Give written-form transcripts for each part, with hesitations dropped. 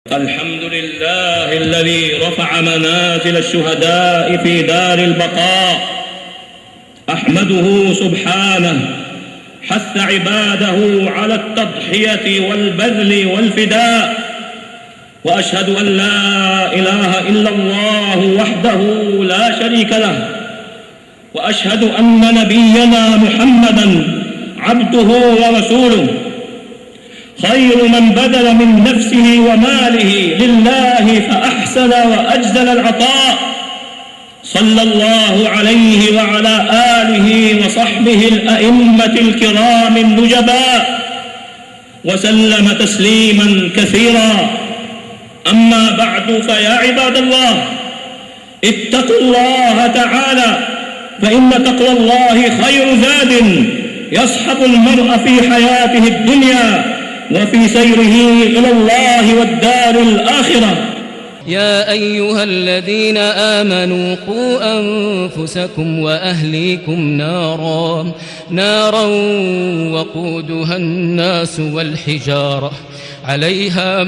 الحمد لله الذي رفع منازل الشهداء في دار البقاء. أحمده سبحانه حث عباده على التضحية والبذل والفداء، وأشهد أن لا إله إلا الله وحده لا شريك له، وأشهد أن نبينا محمدًا عبده ورسوله، خير من بذل من نفسه وماله لله فأحسن وأجزل العطاء، صلى الله عليه وعلى آله وصحبه الأئمة الكرام النجباء، وسلم تسليما كثيرا. أما بعد، فيا عباد الله، اتقوا الله تعالى، فإن تقوى الله خير زاد يصحب المرء في حياته الدنيا وفي سيره إلى الله والدار الآخرة. يا أيها الذين آمنوا قوا أنفسكم وأهليكم نارا وقودها الناس والحجارة عليها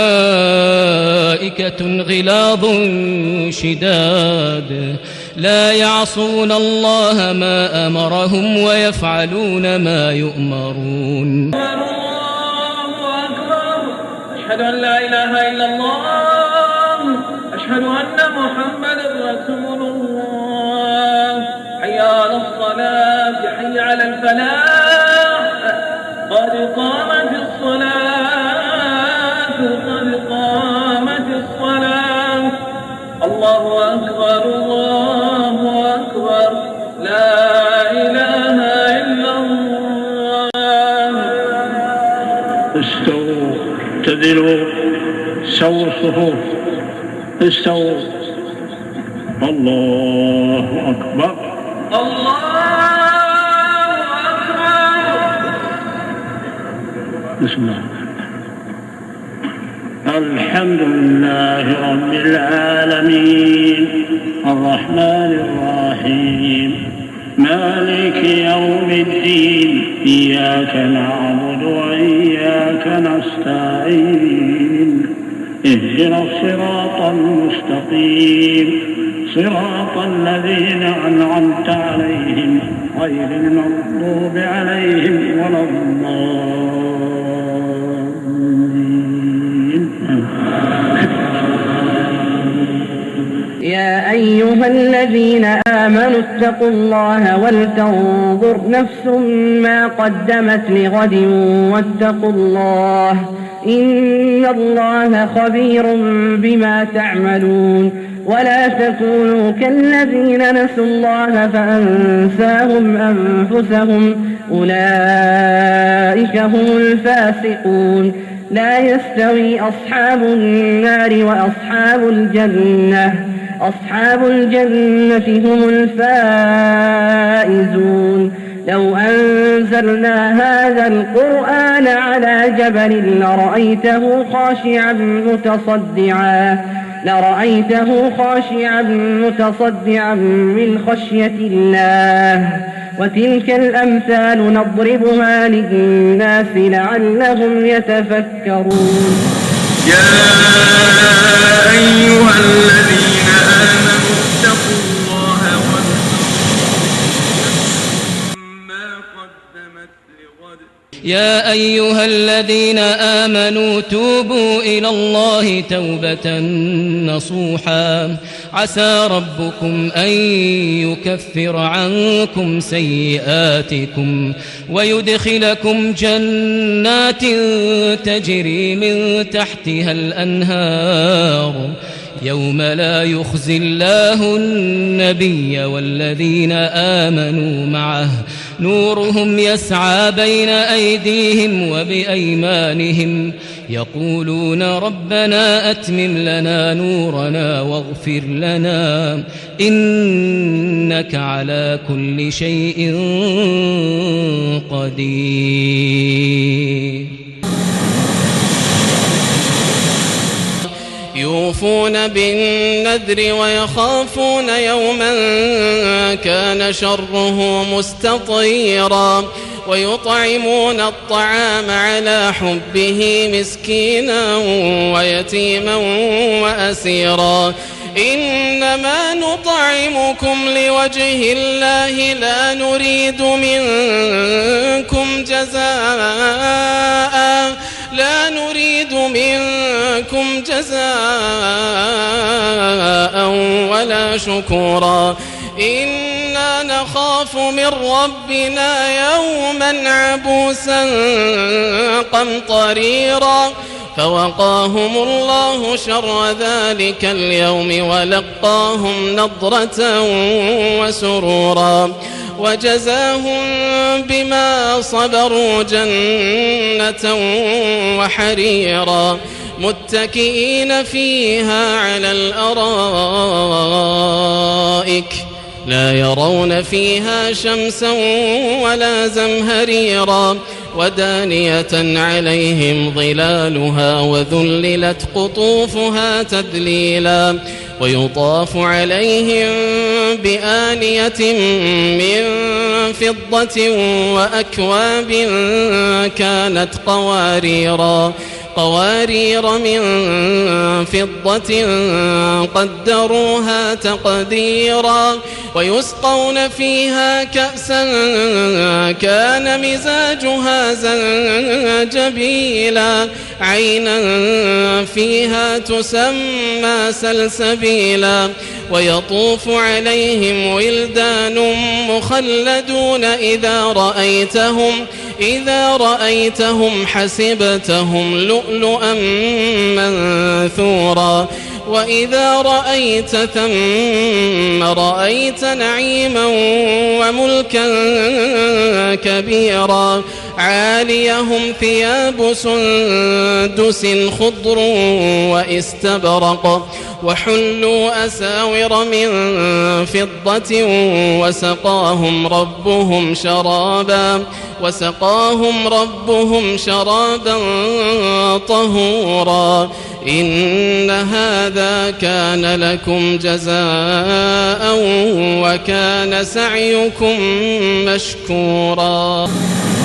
ملائكة غلاظ شداد لا يعصون الله ما أمرهم ويفعلون ما يؤمرون. أشهد أن لا إله إلا الله، أشهد أن محمدا رسول الله. حي على الصلاة، حي على الفلاح، قد قامت الصلاة، قد قامت الصلاة. الله أكبر، الله أكبر، لا إله إلا الله. استووا اعتدلوا، سووا الصفوف، استووا. الله أكبر، الله أكبر. بسم الله. الحمد لله رب العالمين، الرحمن الرحيم، مالك يوم الدين، إياك نعبد وإياك نستعين، اهدنا الصراط المستقيم، صراط الذين أنعمت عليهم غير المغضوب عليهم ولا الضالين. يا أيها الذين آمنوا اتقوا الله ولتنظر نفس ما قدمت لغد واتقوا الله، إن الله خبير بما تعملون. ولا تكونوا كالذين نسوا الله فأنساهم أنفسهم، أولئك هم الفاسقون. لا يستوي أصحاب النار وأصحاب الجنة، أصحاب الجنة هم الفائزون. لو أنزلنا هذا القرآن على جبل لرأيته خاشعا متصدعا من خشية الله. وتلك الأمثال نضربها للناس لعلهم يتفكرون. يا أيها الذين آمنوا اتقوا الله ما قدمت لغد. يا أيها الذين آمنوا توبوا إلى الله توبة نصوحا، عسى ربكم أن يكفر عنكم سيئاتكم ويدخلكم جنات تجري من تحتها الأنهار، يوم لا يخزي الله النبي والذين آمنوا معه، نورهم يسعى بين أيديهم وبأيمانهم، يقولون ربنا أتمم لنا نورنا واغفر لنا إنك على كل شيء قدير. يوفون بالنذر ويخافون يوما كان شره مستطيرا، ويطعمون الطعام على حبه مسكينا ويتيما وأسيرا إنما نطعمكم لوجه الله لا نريد منكم جزاء ولا شكورا إنا نخاف من ربنا يوما عبوسا قمطريرا فوقاهم الله شر ذلك اليوم ولقاهم نضرة وسرورا وجزاهم بما صبروا جنة وحريرا متكئين فيها على الأرائك لا يرون فيها شمسا ولا زمهريرا ودانية عليهم ظلالها وذللت قطوفها تذليلا ويطاف عليهم بآنية من فضة وأكواب كانت قوارير من فضة قدروها تقديرا ويسقون فيها كأسا كان مزاجها زنجبيلا عينا فيها تسمى سلسبيلا ويطوف عليهم ولدان مخلدون إذا رأيتهم حسبتهم لؤلؤا منثورا وإذا رأيت ثم رأيت نعيما وملكا كبيرا عاليهم ثياب سندس خضر واستبرق وحلوا أساور من فضة وسقاهم ربهم شرابا طهورا إن هذا كان لكم جزاء وكان سعيكم مشكورا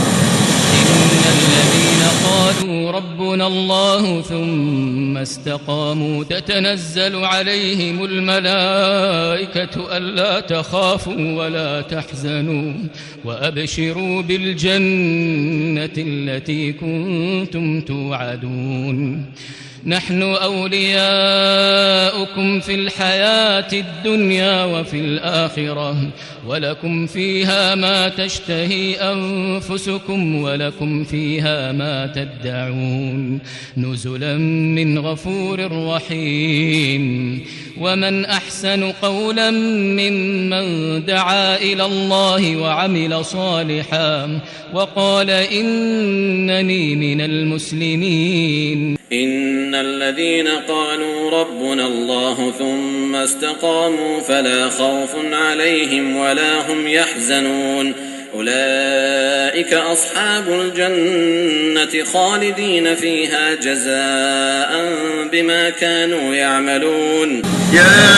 قالوا ربنا الله ثم استقاموا تتنزل عليهم الملائكة ألا تخافوا ولا تحزنوا وأبشروا بالجنة التي كنتم توعدون نحن أولياؤكم في الحياة الدنيا وفي الآخرة ولكم فيها ما تشتهي أنفسكم ولكم فيها ما تدعون نزلا من غفور رحيم ومن أحسن قولا ممن دعا إلى الله وعمل صالحا وقال إنني من المسلمين إن الذين قالوا ربنا الله ثم استقاموا فلا خوف عليهم ولا هم يحزنون أولئك أصحاب الجنة خالدين فيها جزاء بما كانوا يعملون يا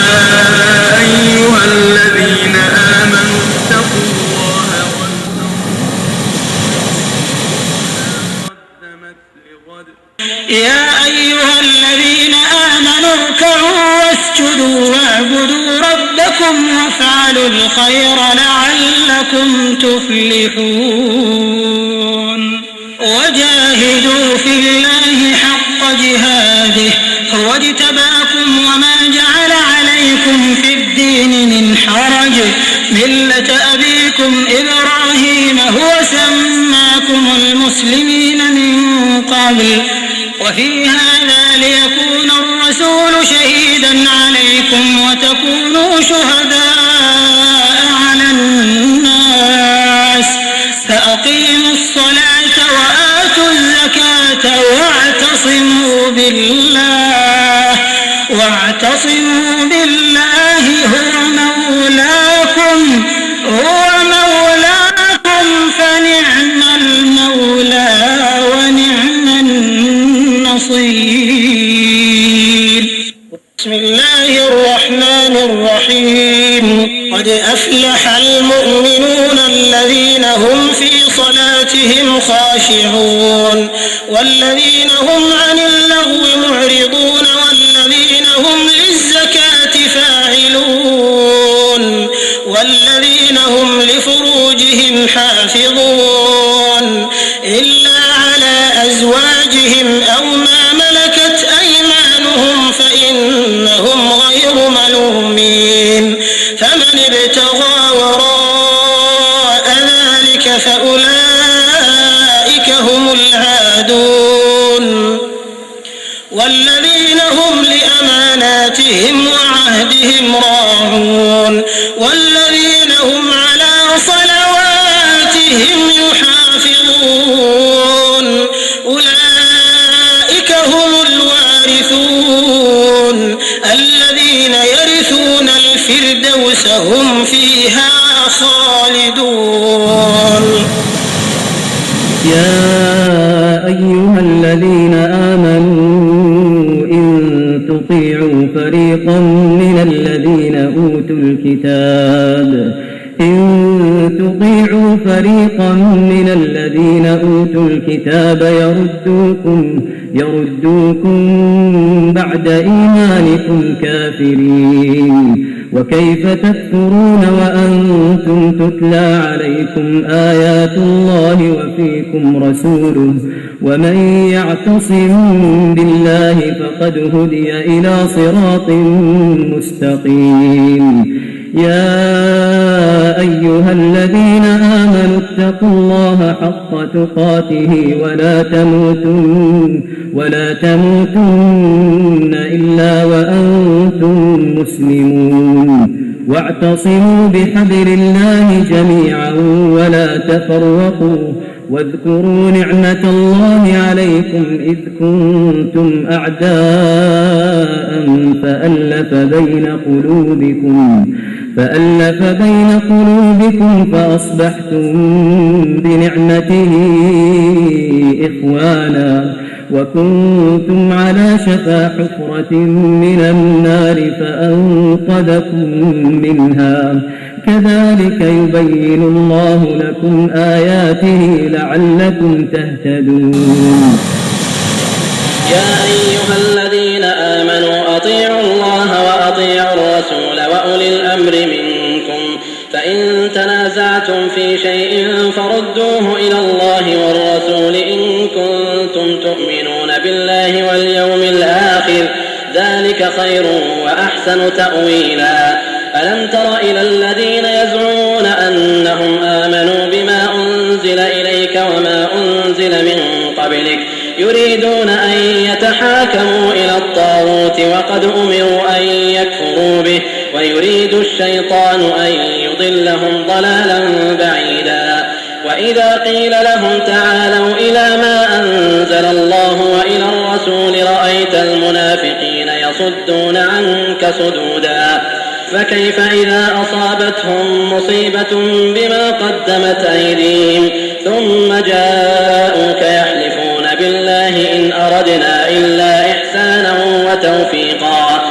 أيها الذين آمنوا اتقوا الله يا أيها الذين آمنوا اركعوا واسجدوا واعبدوا ربكم وافعلوا الخير لعلكم تفلحون وجاهدوا في الله حق جهاده هو اجتباكم وما جعل عليكم في الدين من حرج ملة أبيكم إبراهيم هو سماكم المسلمين من قبل وفي هذا ليكون الرسول شهيدا عليكم وتكونوا شهداء على الناس فأقيموا الصلاة وآتوا الزكاة واعتصموا بالله هو مولاكم فنعم المولى ونعم النصير بسم الله الرحمن الرحيم قد أفلح المؤمنون الذين هم في هم للزكاة فاعلون والذين هم لفروجهم حافظون إلا على أزواجهم أو ما ملكت أيمانهم فإنهم غير ملومين فمن ابتغى وراء ذلك فأولئك هم العادون والذين هم لأماناتهم وعهدهم راعون والذين هم على صلواتهم يحافظون أولئك هم الوارثون الذين يرثون الفردوس هم فيها خالدون. يا أيها الذين آمنوا إن تطيعوا فريقا من الذين أوتوا الكتاب يردوكم بعد إيمانكم كافرين وكيف تكفرون وأنتم تتلى عليكم آيات الله وفيكم رسوله ومن يعتصم بالله فقد هدي إلى صراط مستقيم. يا أيها الذين آمنوا اتقوا الله حق تقاته ولا تموتن إلا وأنتم مسلمون واعتصموا بحبل الله جميعا ولا تفرقوا واذكروا نعمة الله عليكم إذ كنتم أعداء فألف بين قلوبكم فأصبحتم بنعمته إخوانا وكنتم على شفا حفرة من النار فأنقذكم منها كذلك يبين الله لكم آياته لعلكم تهتدون. يا أيها الذين آمنوا أطيعوا الله وأطيعوا الرسول وأولي الأمر منكم فإن تنازعتم في شيء فردوه إلى الله والرسول إن كنتم تؤمنون بالله واليوم الآخر ذلك خير وأحسن تأويلا. ألم تر إلى الذين يزعمون أنهم آمنوا بما أنزل إليك وما أنزل من قبلك يريدون أن يتحاكموا إلى الطاغوت وقد أمروا أن يكفروا به ويريد الشيطان أن يضلهم ضلالا بعيدا. وإذا قيل لهم تعالوا إلى ما أنزل الله وإلى الرسول رأيت المنافقين يصدون عنك صدودا. فكيف إذا أصابتهم مصيبة بما قدمت أيديهم ثم جاءوك يحلفون بالله إن أردنا إلا إحسانا وتوفيقا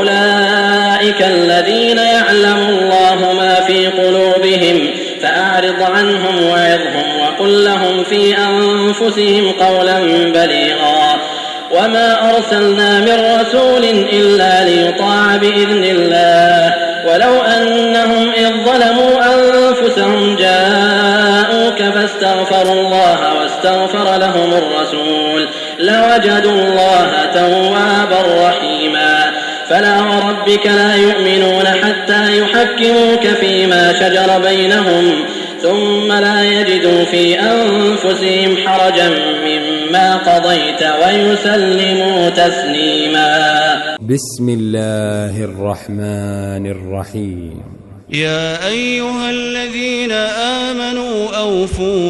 أولئك الذين يعلم الله ما في قلوبهم فأعرض عنهم وعظهم وقل لهم في أنفسهم قولا بليغا. وما أرسلنا من رسول إلا ليطاع بإذن الله ولو أنهم إذ ظلموا أنفسهم جاءوك فاستغفروا الله واستغفر لهم الرسول لوجدوا الله توابا رحيما. فلا وربك لا يؤمنون حتى يحكموك فيما شجر بينهم ثم لا يجدوا في أنفسهم حرجا مما قضيت ويسلموا تسليما. بسم الله الرحمن الرحيم. يا أيها الذين آمنوا أوفوا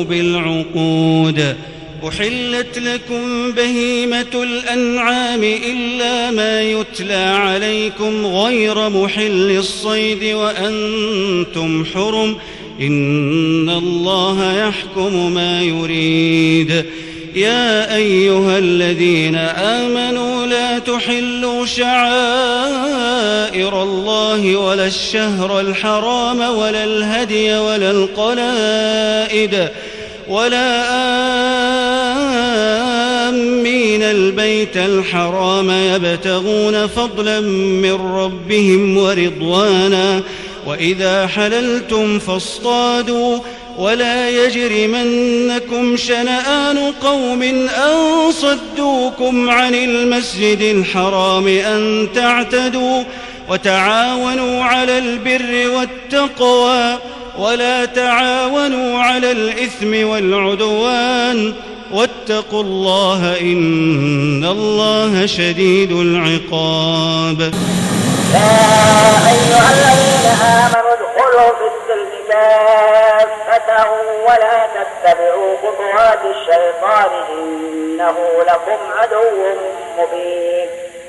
بالعقود أحلت لكم بهيمة الأنعام إلا ما يتلى عليكم غير محل الصيد وأنتم حرم إن الله يحكم ما يريد. يا أيها الذين آمنوا لا تحلوا شعائر الله ولا الشهر الحرام ولا الهدي ولا القلائد ولا آمين البيت البيت الحرام يبتغون فضلا من ربهم ورضوانا وإذا حللتم فاصطادوا ولا يجرمنكم شنآن قوم أن صدوكم عن المسجد الحرام أن تعتدوا وتعاونوا على البر والتقوى ولا تعاونوا على الإثم والعدوان واتقوا الله إن الله شديد العقاب. يا أيها الذين آمنوا ادخلوا في السلم كافة ولا تتبعوا خطوات الشيطان إنه لكم عدو مبين.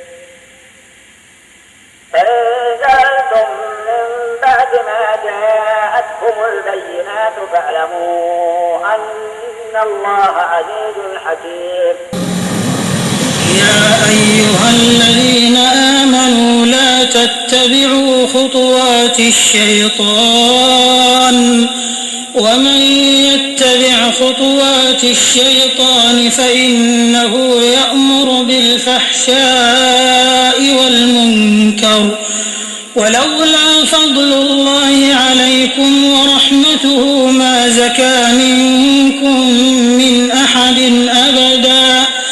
فإن زلتم من بعد ما جاءتكم البينات فاعلموا أن الله عزيز حكيم. يا أيها الذين آمنوا لا تتبعوا خطوات الشيطان ومن يتبع خطوات الشيطان فإنه يأمر بالفحشاء والمنكر ولولا فضل الله عليكم ورحمته ما زكى منكم من أحد أبدا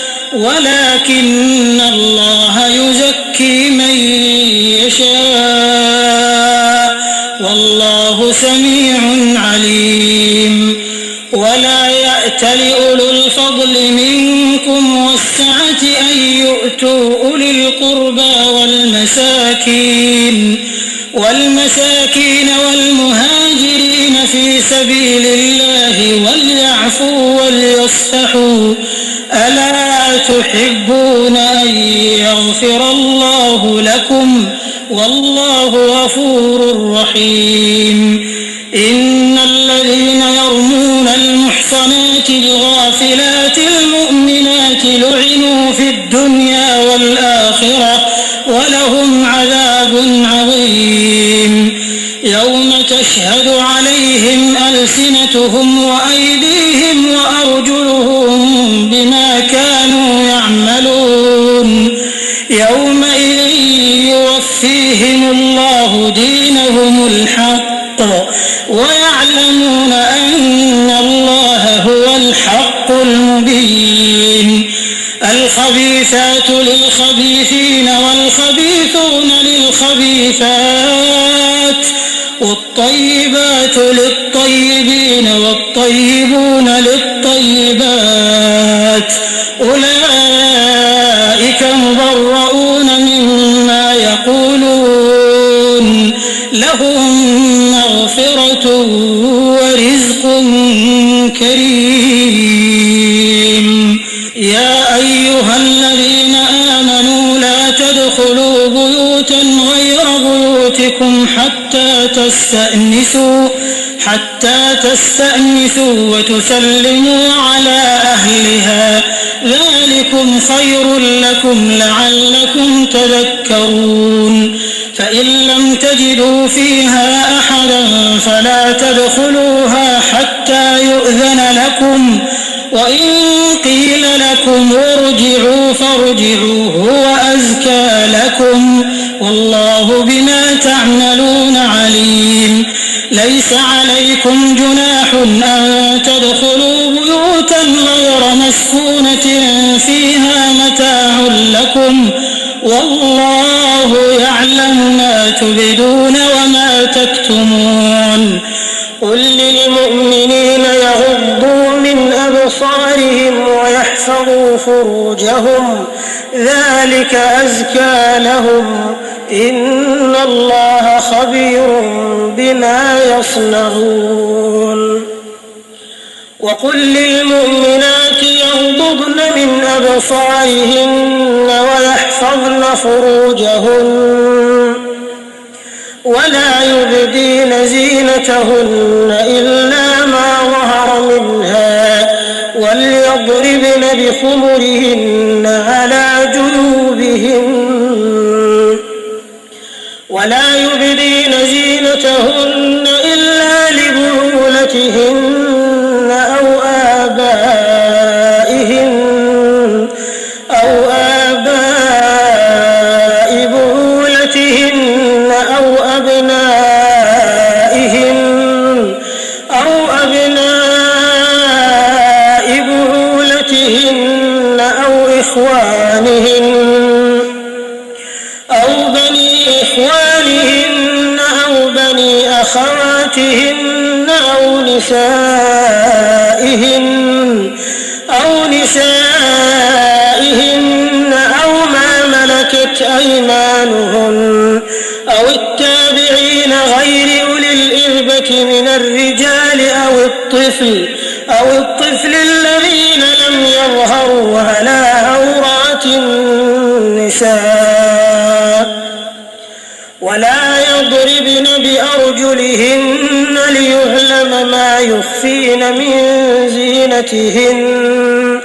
ولكن الله يزكي من يشاء والله سميع عليم. ولا يأت لأولو الفضل منكم والسعة أن يؤتوا أولي القربى والمساكين والمهاجرين في سبيل الله وليعفوا وليصفحوا ألا تحبون أن يغفر الله لكم والله غفور رحيم. إن الذين يرمون المحصنات الغافلات المؤمنات لعنوا في الدنيا والآخرة ولهم عذاب عظيم. يوم تشهد عليهم ألسنتهم وأيديهم وأرجلهم بما كانوا يعملون يومئذ يوفيهم الله دينهم الحق ويعلمون أن الله هو الحق المبين. الخبيثات للخبيثين والخبيثون للخبيثات والطيبات للطيبين والطيبون للطيبات أولئك مبرؤون مما يقولون لهم مغفرة ورزق كريم. يا أيها الذين آمنوا لا تدخلوا بيوتا غير بيوتكم حتى تستأنسوا وتسلموا على أهلها ذلكم خير لكم لعلكم تذكرون. فإن لم تجدوا فيها أحدا فلا تدخلوها حتى يؤذن لكم وإن قيل لكم ارجعوا فارجعوا هو أزكى لكم والله بما تعملون عليم. ليس عليكم جناح أن تدخلوا بيوتا غير مسكونة فيها متاع لكم والله يعلم ما تبدون وما تكتمون. قل للمؤمنين يغضوا من أبصارهم ويحفظوا فروجهم ذلك أزكى لهم إن الله خبير بما يصنعون. وقل للمؤمنات يغضضن من أبصارهن ويحفظن فروجهن ولا يبدين زينتهن إلا ما ظهر منها وليضربن بخمرهن على جيوبهن ولا يبدين زينتهن إلا لبعولتهن أو أخواتهن أو نسائهن أو ما ملكت أيمانهن أو التابعين غير أولي الإربة من الرجال أو الطفل الذين لم يظهروا على عورات النساء ولا يضربن بأرجلهن ليعلم ما يخفين من زينتهن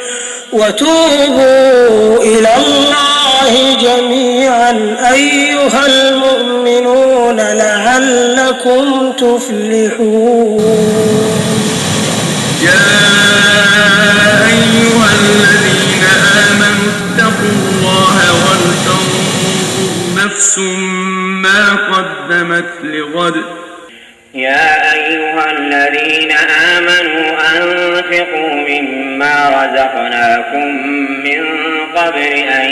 وتوبوا إلى الله جميعا أيها المؤمنون لعلكم تفلحون. يا أيها الذين آمنوا اتقوا الله ولتنظر نفس ما قدمت لغد. يا أيها الذين آمنوا أنفقوا مما رزقناكم من قبل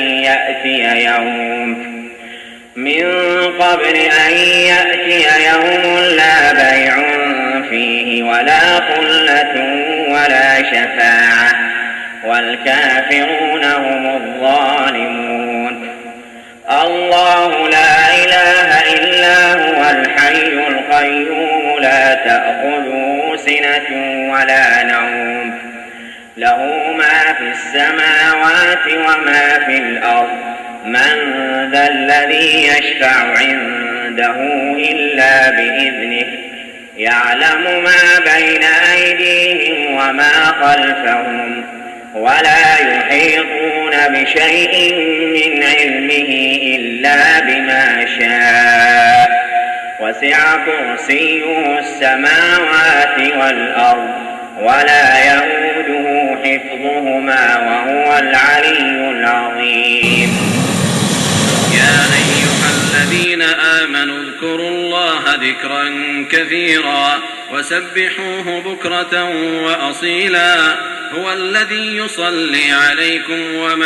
أن يأتي يوم لا بيع فيه ولا خلة ولا شفاعة والكافرون هم الظالمون. الله لا إله إلا هو الحي القيوم لا تأخذه سنة ولا نوم له ما في السماوات وما في الأرض من ذا الذي يشفع عنده إلا بإذنه يعلم ما بين أيديهم وما خلفهم ولا يحيطون بشيء من علمه إلا بما شاء وسع كرسيه السماوات والأرض ولا يئوده حفظهما وهو العلي العظيم. يا أيها الذين آمنوا اذكروا الله ذكرا كثيرا وسبحوه بكرة وأصيلا هو الذي يصلي عليكم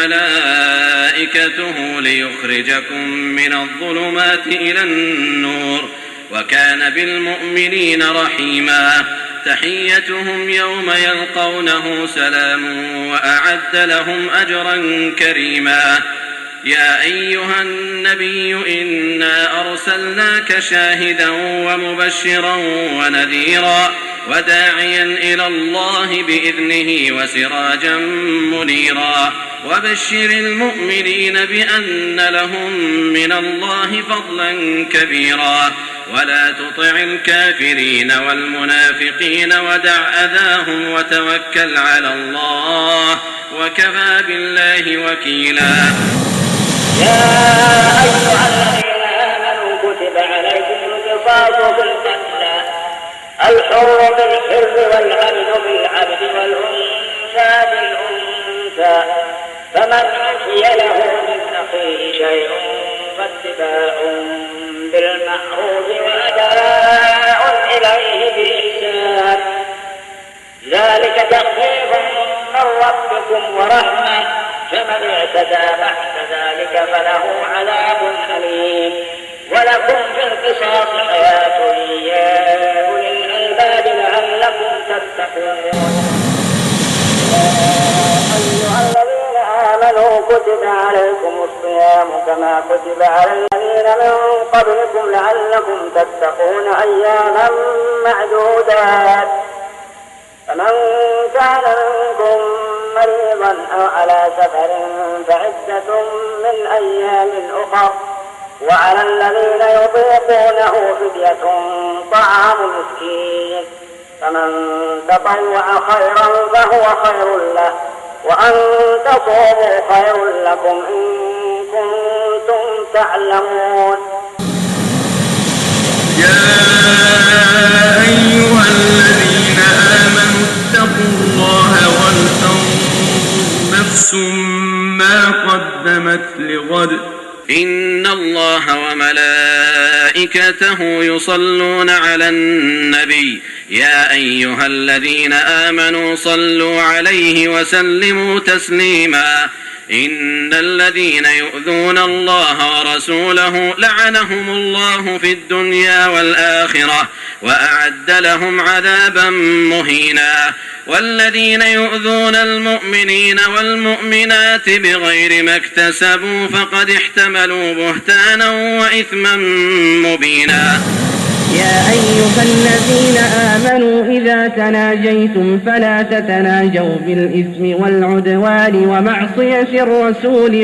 وملائكته ليخرجكم من الظلمات إلى النور وكان بالمؤمنين رحيما. تحيتهم يوم يلقونه سلام وأعد لهم أجرا كريما. يا أيها النبي إنا أرسلناك شاهدا ومبشرا ونذيرا وداعيا إلى الله بإذنه وسراجا منيرا وبشر المؤمنين بأن لهم من الله فضلا كبيرا ولا تطع الكافرين والمنافقين ودع أذاهم وتوكل على الله وكفى بالله وكيلا. يا أيها الذين آمنوا كتب عليكم القصاص في القتلى الحر بالحر والعبد بالعبد والأنثى بالأنثى فمن عفي له من أخيه شيء فاتباع بالمعروف وأداء إليه بإحسان ذلك تخفيف من ربكم ورحمة فمن اعتدى بعد ذلك فله عذاب أليم. ولكم في القصاص حياة يا أولي الألباب لعلكم تتقون. يا أيها الذين آمنوا كتب عليكم الصيام كما كتب على الذين من قبلكم لعلكم تتقون أياما معدودات فمن كان منكم مريضا أو على سفر فعدة من أيام أخر وعلى الذين يطيقونه فدية طعام مسكين فمن تطوع خيرا فهو خير له وأن تصوموا خير لكم إن كنتم تعلمون. يا أيها الذين آمنوا اتقوا الله ولتنظر نفس ما قدمت لغد. إن الله وملائكته يصلون على النبي يا أيها الذين آمنوا صلوا عليه وسلموا تسليما. إن الذين يؤذون الله ورسوله لعنهم الله في الدنيا والآخرة وأعد لهم عذابا مهينا والذين يؤذون المؤمنين والمؤمنات بغير ما اكتسبوا فقد احتملوا بهتانا وإثما مبينا. يا أيها الذين آمنوا إذا تناجيتم فلا تتناجوا بالإثم والعدوان ومعصية الرسول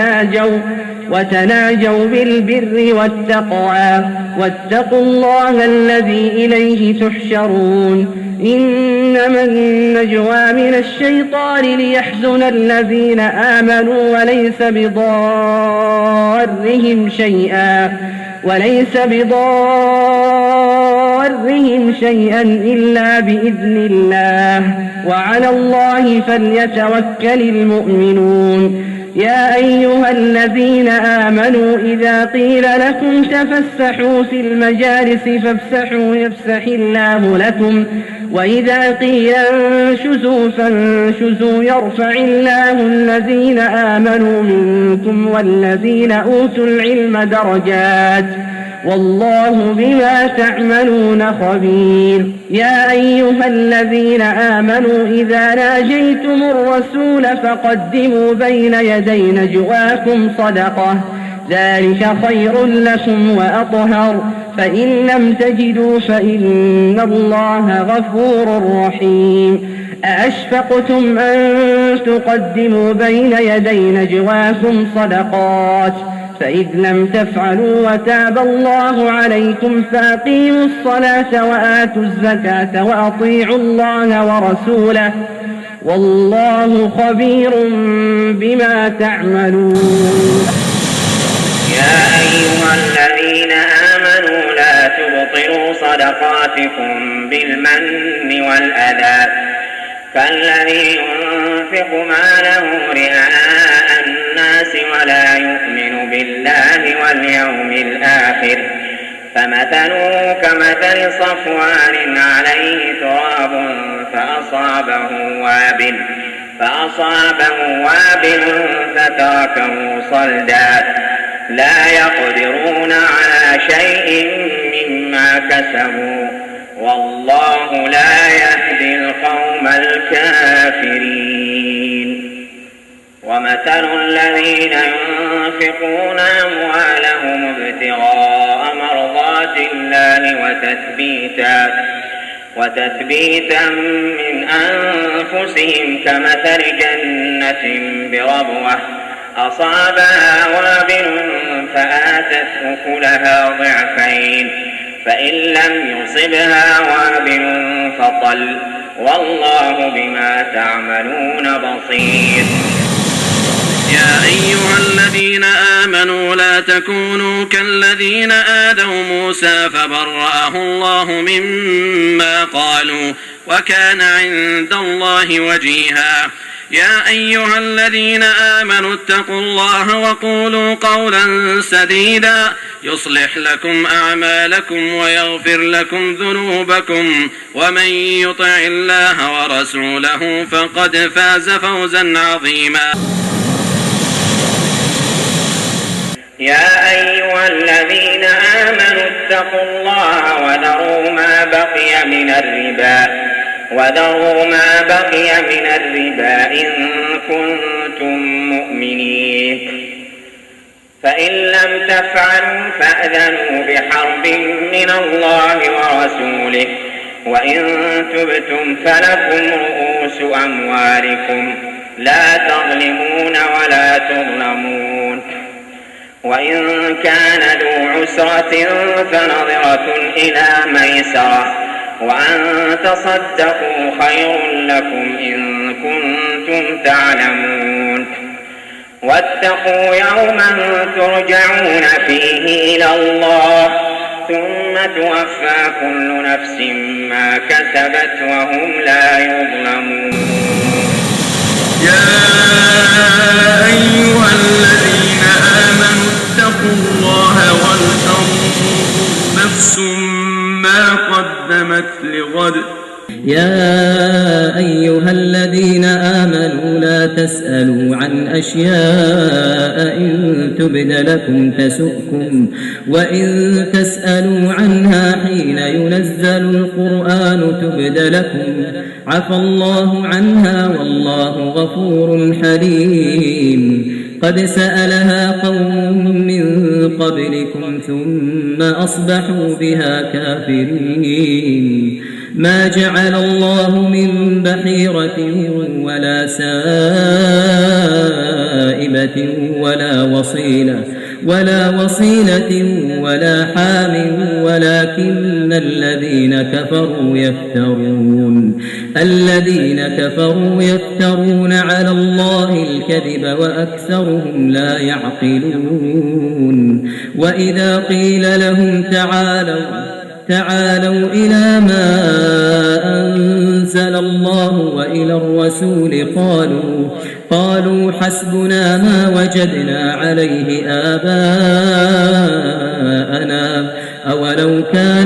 وتناجوا بالبر والتقوى واتقوا الله الذي إليه تحشرون. إنما النجوى من الشيطان ليحزن الذين آمنوا وليس بضارهم شيئا إلا بإذن الله وعلى الله فليتوكل المؤمنون. يا أيها الذين آمنوا إذا قيل لكم تفسحوا في المجالس فافسحوا يفسح الله لكم وإذا قيل انشزوا فانشزوا يرفع الله الذين آمنوا منكم والذين أوتوا العلم درجات والله بما تعملون خبير. يا أيها الذين آمنوا إذا ناجيتم الرسول فقدموا بين يدي نجواكم صدقة ذلك خير لكم وأطهر فإن لم تجدوا فإن الله غفور رحيم. أأشفقتم أن تقدموا بين يدي نجواكم صدقات فإذ لم تفعلوا وتاب الله عليكم فأقيموا الصلاة وآتوا الزكاة وأطيعوا الله ورسوله والله خبير بما تعملون. يا أيها الذين آمنوا لا تبطلوا صدقاتكم بالمن والأذى كالذي ينفق ماله رئاء الناس ولا يؤمن بالله واليوم الآخر فمثله كمثل صفوان عليه تراب فأصابه وابل فتركه صلدا لا يقدرون على شيء مما كسبوا والله لا يهدي القوم الكافرين. ومثل الذين ينفقون أموالهم ابتغاء مرضات الله وتثبيتا من أنفسهم كمثل جنة بربوة أصابها وابل فآتت أكلها ضعفين فإن لم يصبها وابل فطل والله بما تعملون بصير. يا أيها الذين آمنوا لا تكونوا كالذين آذوا موسى فبرأه الله مما قالوا وكان عند الله وجيها. يا أيها الذين آمنوا اتقوا الله وقولوا قولا سديدا يصلح لكم أعمالكم ويغفر لكم ذنوبكم ومن يطع الله ورسوله فقد فاز فوزا عظيما. يا أيها الذين آمنوا اتقوا الله وذروا ما بقي من الربا إن كنتم مؤمنين فإن لم تفعلوا فأذنوا بحرب من الله ورسوله وإن تبتم فلكم رؤوس أموالكم لا تظلمون ولا تظلمون. وإن كان ذو عسرة فنظرة إلى ميسرة وأن تصدقوا خير لكم إن كنتم تعلمون. واتقوا يوما ترجعون فيه إلى الله ثم توفى كل نفس ما كسبت وهم لا يظلمون. يا أيها الذين آمنوا اتقوا الله ولتنظر نفس ما قدمت لغد يا أيها الذين آمنوا لا تسألوا عن أشياء إن تبد لكم تسؤكم وإن تسألوا عنها حين ينزل القرآن تبد لكم عفى الله عنها والله غفور حليم. قد سألها قوم من قبلكم ثم أصبحوا بها كافرين. ما جعل الله من بحيرة ولا سائبة ولا وصيلة ولا حام ولكن الذين كفروا يفترون على الله الكذب وأكثرهم لا يعقلون. وإذا قيل لهم تعالوا إلى ما أنزل الله وإلى الرسول قالوا حسبنا ما وجدنا عليه آباءنا أولو كان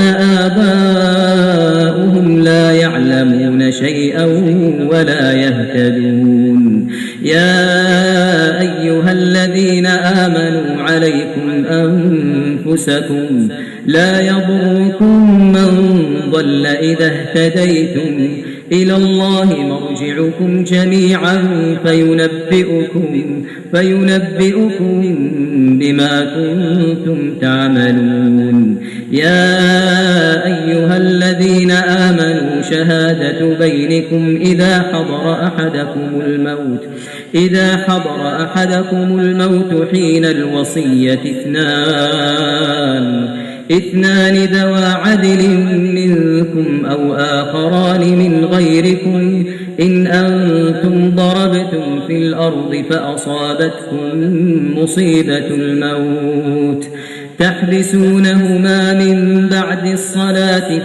آباؤهم لا يعلمون شيئا ولا يهتدون. يا أيها الذين آمنوا عليكم أنفسكم لا يضركم من ضل إذا اهتديتم إلى الله مرجعكم جميعا فينبئكم بما كنتم تعملون. يا أيها الذين آمنوا شهادة بينكم إذا حضر أحدكم الموت حين الوصية اثنان ذوى عدل منكم أو آخران من غيركم إن أنتم ضربتم في الأرض فأصابتكم مصيبة الموت تحبسونهما من بعد الصلاة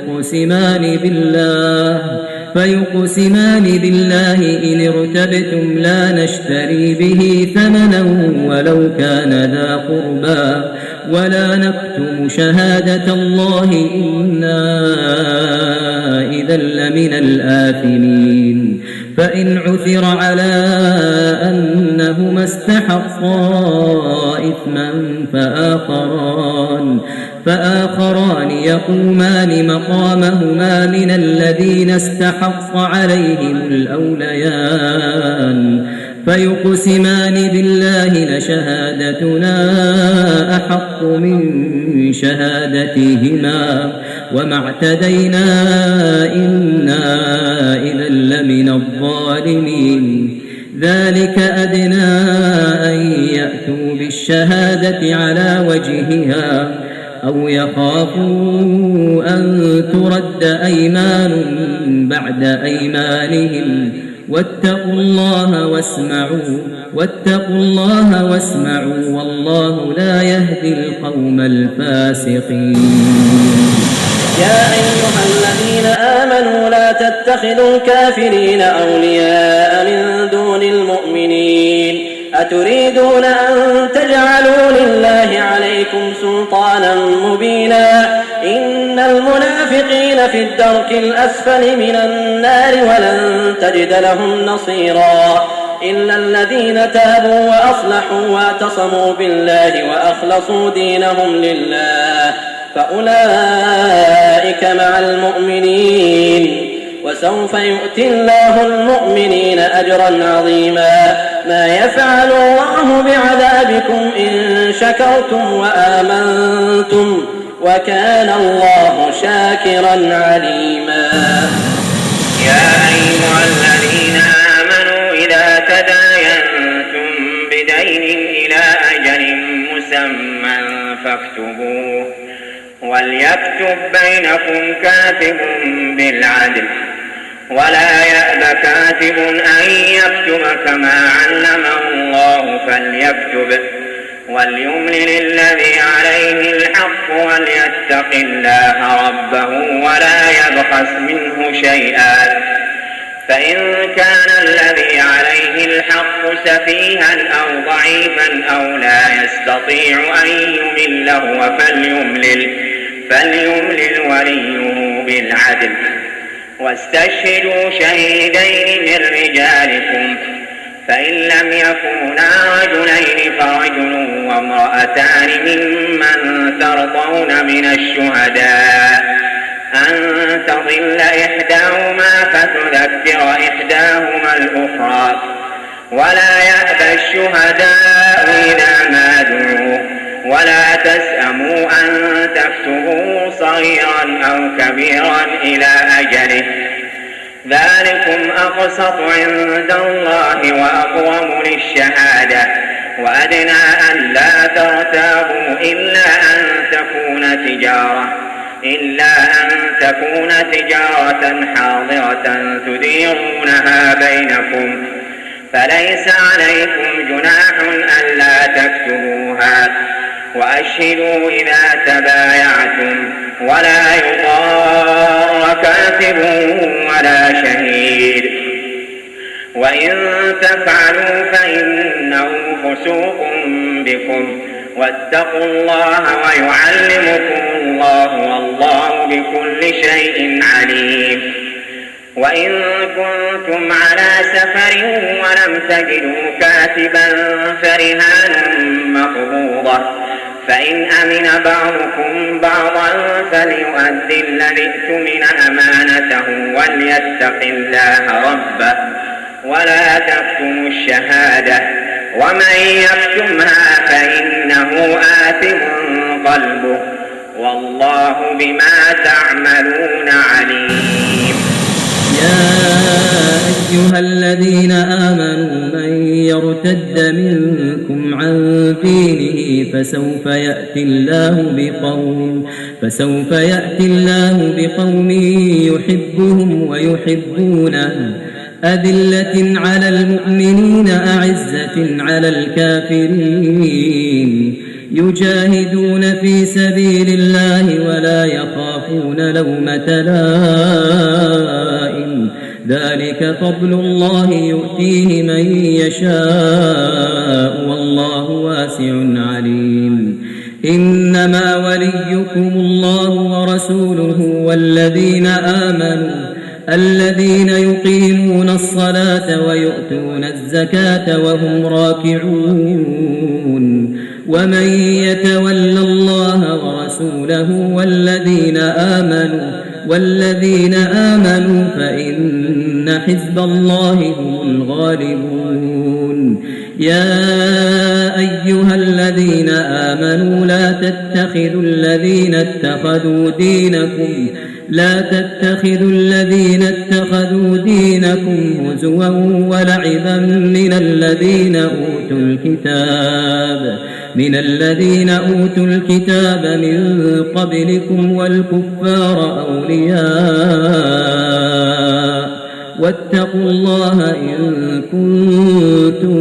فيقسمان بالله إن ارتبتم لا نشتري به ثمنا ولو كان ذا قربى ولا نكتم شهادة الله إنا إذا لمن الآثمين. فإن عثر على أنهما استحقا إثما فآخران يقومان مقامهما من الذين استحق عليهم الأوليان فيقسمان بالله لشهادتنا أحق من شهادتهما وما اعتدينا إنا إذا لمن الظالمين. ذلك أدنى أن يأتوا بالشهادة على وجهها أو يخافوا أن ترد أيمان بعد أيمانهم واتقوا الله واسمعوا والله لا يهدي القوم الفاسقين. يا أيها الذين آمنوا لا تتخذوا الكافرين أولياء من دون المؤمنين أتريدون أن تجعلوا لله عليكم سلطانا مبينا إن المنافقين في الدرك الأسفل من النار ولن تجد لهم نصيرا إلا الذين تابوا وأصلحوا واعتصموا بالله وأخلصوا دينهم لله فأولئك مع المؤمنين وسوف يؤتي الله المؤمنين أجرا عظيما. ما يفعل الله بعذابكم إن شكرتم وآمنتم وكان الله شاكرا عليما. يا أيها الذين آمنوا إذا تداينتم بدين إلى أجل مسمى فاكتبوه وليكتب بينكم كاتب بالعدل ولا يأب كاتب أن يكتب كما علمه الله فليكتب وليملل الذي عليه الحق وليتق الله ربه ولا يبخس منه شيئا فإن كان الذي عليه الحق سفيها أو ضعيفا أو لا يستطيع أن يمل فليملل وليه بالعدل واستشهدوا شهيدين من رجالكم فإن لم يكونا رجلين فرجل وامرأتان ممن ترضون من الشهداء أن تضل إحداهما فتذكر إحداهما الأخرى ولا يأبى الشهداء إذا ما دعوا ولا تسأموا أن تكتبوا صغيرا أو كبيرا إلى أجله ذلكم أقسط عند الله وأقوم للشهادة وأدنى أن لا ترتابوا إلا أن تكون تجارة حاضرة تديرونها بينكم فليس عليكم جناح ألا تكتبوها وأشهدوا إذا تبايعتم ولا يضار كاتب ولا شهيد وإن تفعلوا فإنه فسوق بكم واتقوا الله ويعلمكم الله والله بكل شيء عليم وإن كنتم على سفر ولم تجدوا كاتبا فرهان مقبوضة فإن أمن بعضكم بعضا فليؤدي الذي اؤتمن أمانته وليتق الله ربه ولا تكتموا الشهادة ومن يكتمها فإنه آثم قلبه والله بما تعملون عليم. يا أيها الذين آمنوا من يرتد منكم عن دينه فسوف يأتي الله بقوم يحبهم ويحبونه أذلة على المؤمنين أعزة على الكافرين يجاهدون في سبيل الله ولا يخافون لومة لائم ذلك فضل الله يؤتيه من يشاء والله واسع عليم. إنما وليكم الله ورسوله والذين آمنوا الذين يقيمون الصلاة ويؤتون الزكاة وهم راكعون ومن يتول الله ورسوله والذين آمنوا فإن حزب الله هم الغالبون. يا أيها الذين آمنوا لا تتخذوا الذين اتخذوا دينكم هزوا ولعبا من الذين أوتوا الكتاب من قبلكم والكفار أولياء واتقوا الله إن كنتم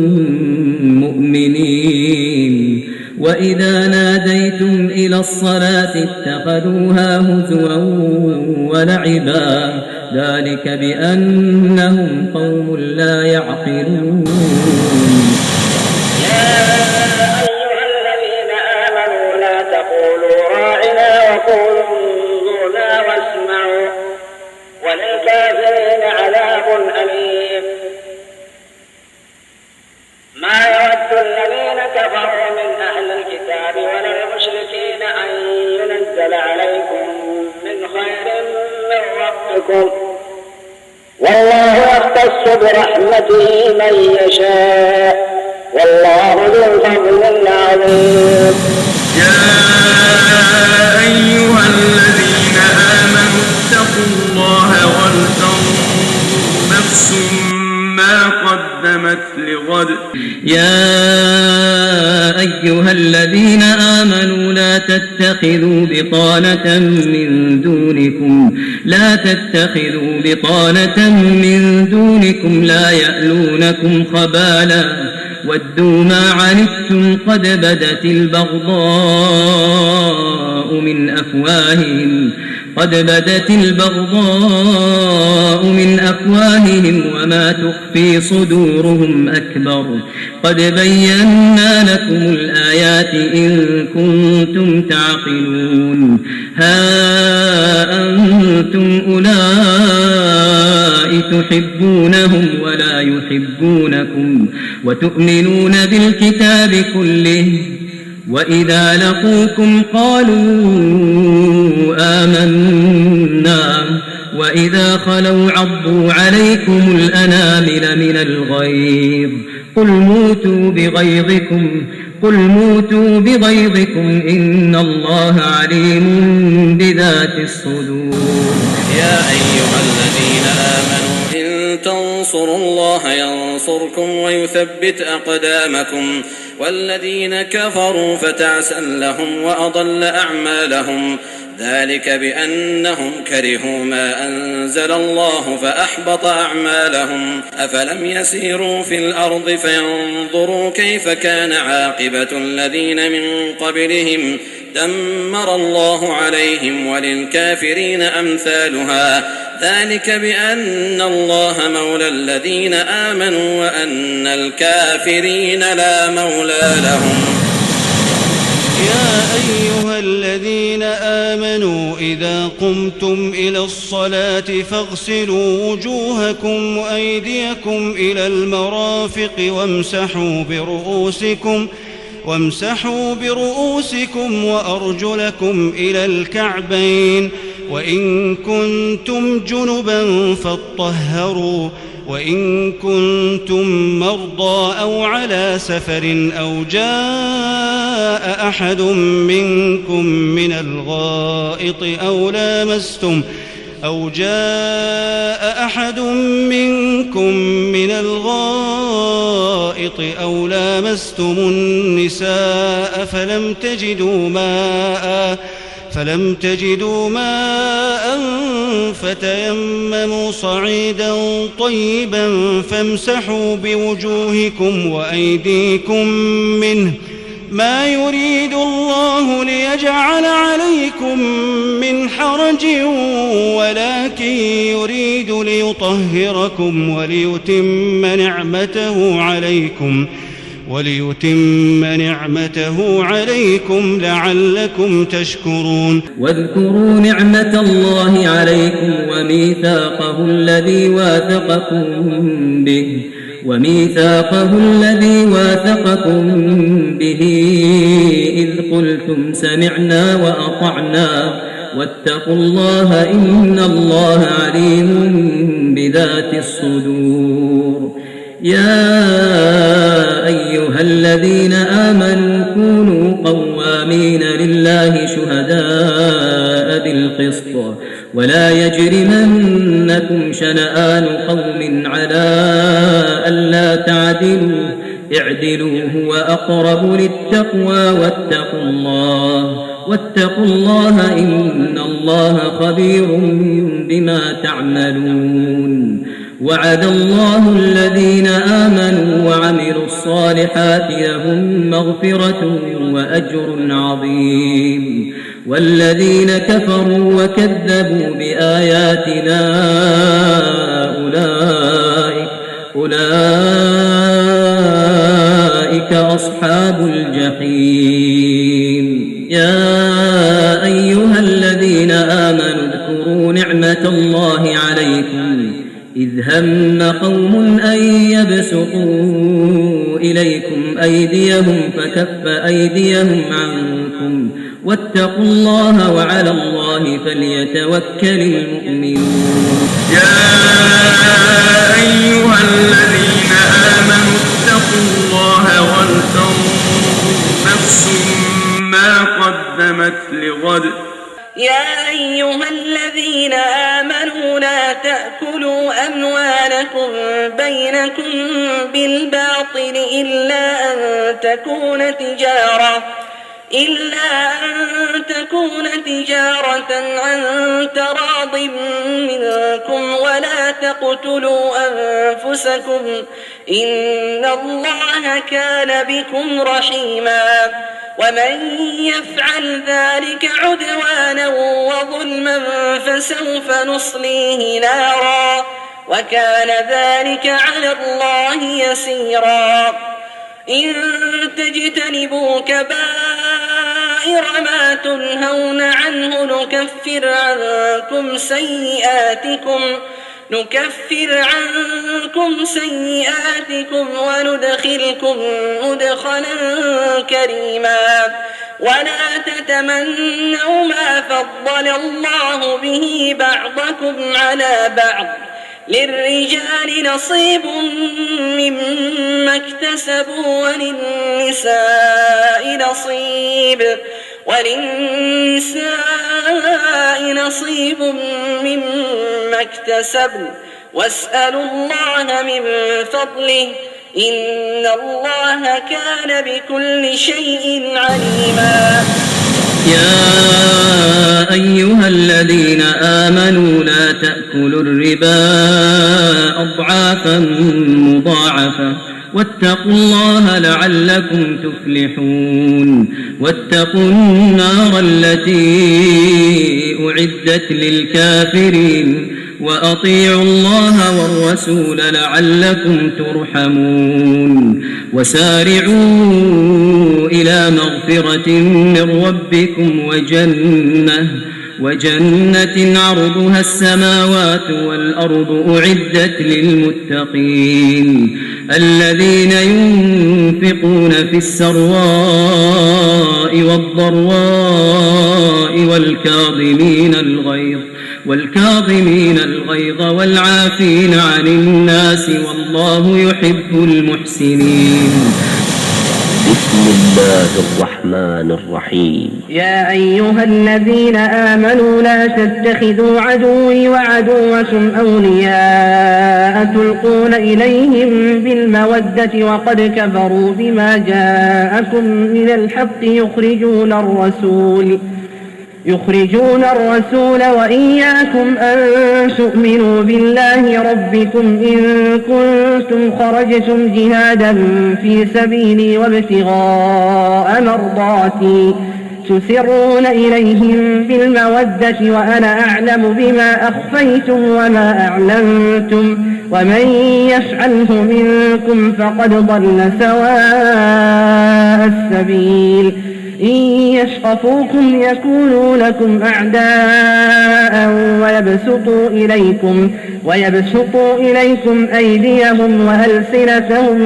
مؤمنين. وإذا ناديتم إلى الصلاة اتخذوها هزوا ولعبا ذلك بأنهم قوم لا يعقلون. يا أيها الذين آمنوا لا تقولوا راعنا وقولوا انظرنا واسمعوا وللكافرين عذاب أليم. ما يود الذين كفروا من أهل الكتاب ولا المشركين أن ينزل عليكم من خير من ربكم والله يختص برحمته من يشاء والله ذو الفضل العظيم. يا أيها الذين آمنوا اتقوا الله ولتنظر نفس ما قدمت لغد. يا أيها الذين آمنوا لا تتخذوا بطانة من دونكم لا يألونكم خبالا ودوا ما عنتم قد بدت البغضاء من أفواههم وما تخفي صدورهم أكبر قد بينا لكم الآيات إن كنتم تعقلون. ها أنتم أولئك تحبونهم ولا يحبونكم وتؤمنون بالكتاب كله وإذا لقوكم قالوا آمنا وإذا خلوا عضوا عليكم الأنامل من الغيظ قل موتوا بغيظكم إن الله عليم بذات الصدور. يا أيها الذين آمنوا إن تنصروا الله ينصركم ويثبت أقدامكم والذين كفروا فتعسا لهم وأضل أعمالهم ذلك بأنهم كرهوا ما أنزل الله فأحبط أعمالهم أفلم يسيروا في الأرض فينظروا كيف كان عاقبة الذين من قبلهم دمر الله عليهم وللكافرين أمثالها ذلك بأن الله مولى الذين آمنوا وأن الكافرين لا مولى لهم. يا أيها الذين آمنوا إذا قمتم إلى الصلاة فاغسلوا وجوهكم وأيديكم إلى المرافق وامسحوا برؤوسكم وأرجلكم إلى الكعبين وإن كنتم جنبا فاطهروا وإن كنتم مرضى أو على سفر أو جاء أحد منكم من الغائط أو لامستم النساء فلم تجدوا ماء فتيمموا صعيدا طيبا فامسحوا بوجوهكم وأيديكم منه ما يريد الله ليجعل عليكم من حرج ولكن يريد ليطهركم وليتم نعمته عليكم لعلكم تشكرون. واذكروا نعمة الله عليكم وميثاقه الذي واثقكم به إذ قلتم سمعنا وأطعنا واتقوا الله إن الله عليم بذات الصدور. يا أيها الذين آمنوا كونوا قوامين لله شهداء بالقسط ولا يجرمنكم شنآن قوم على ألا تعدلوا اعدلوا هو أقرب للتقوى واتقوا الله إن الله خبير بما تعملون. وعد الله الذين آمنوا وعملوا الصالحات لهم مغفرة وأجر عظيم والذين كفروا وكذبوا بآياتنا أولئك أصحاب الجحيم. يا أيها الذين آمنوا اذكروا نعمة الله عليكم إذ هم قوم أن يبسطوا إليكم أيديهم فكف أيديهم عنكم واتقوا الله وعلى الله فليتوكل المؤمنون. يا أيها الذين آمنوا اتقوا الله ولتنظر نفس ما قدمت لغد. يا أيها الذين آمنوا لا تأكلوا أموالكم بينكم بالباطل إلا أن تكون تجارة عن تراض منكم ولا تقتلوا أنفسكم إن الله كان بكم رحيما ومن يفعل ذلك عدوانا وظلما فسوف نصليه نارا وكان ذلك على الله يسيرا. إن تجتنبوا كبائر ما تنهون عنه نكفر عنكم نكفر عنكم سيئاتكم وندخلكم مدخلا كريما ولا تتمنوا ما فضل الله به بعضكم على بعض للرجال نصيب مما اكتسبوا وللنساء نصيب مما اكتسبن واسألوا الله من فضله إن الله كان بكل شيء عليما. يا أيها الذين آمنوا لا تأكلوا الربا أضعافا مضاعفة واتقوا الله لعلكم تفلحون. واتقوا النار التي أعدت للكافرين وأطيعوا الله والرسول لعلكم ترحمون. وسارعوا إلى مغفرة من ربكم وجنة عرضها السماوات والأرض أعدت للمتقين الذين ينفقون في السراء والضراء والكاظمين الغيظ والعافين عن الناس والله يحب المحسنين. بسم الله الرحمن الرحيم. يا أيها الذين آمنوا لا تتخذوا عدوي وعدوكم أولياء تلقون إليهم بالمودة وقد كفروا بما جاءكم من الحق يخرجون الرسول وإياكم أن تؤمنوا بالله ربكم إن كنتم خرجتم جهادا في سبيلي وابتغاء مرضاتي تسرون إليهم بالمودة وأنا أعلم بما أخفيتم وما أعلنتم ومن يفعله منكم فقد ضل سواء السبيل. إن يثقفوكم يكونوا لكم أعداء ويبسطوا إليكم أيديهم وألسنتهم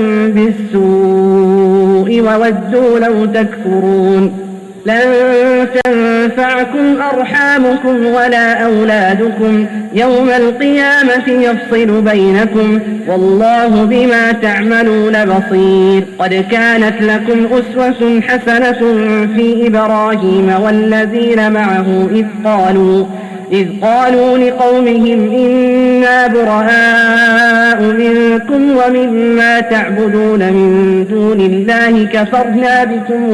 بالسوء وودوا لو تكفرون. لن تنفعكم أرحامكم ولا أولادكم يوم القيامة يفصل بينكم والله بما تعملون بصير. قد كانت لكم أسوة حسنة في إبراهيم والذين معه إذ قالوا لقومهم إنا براء منكم ومما تعبدون من دون الله كفرنا بكم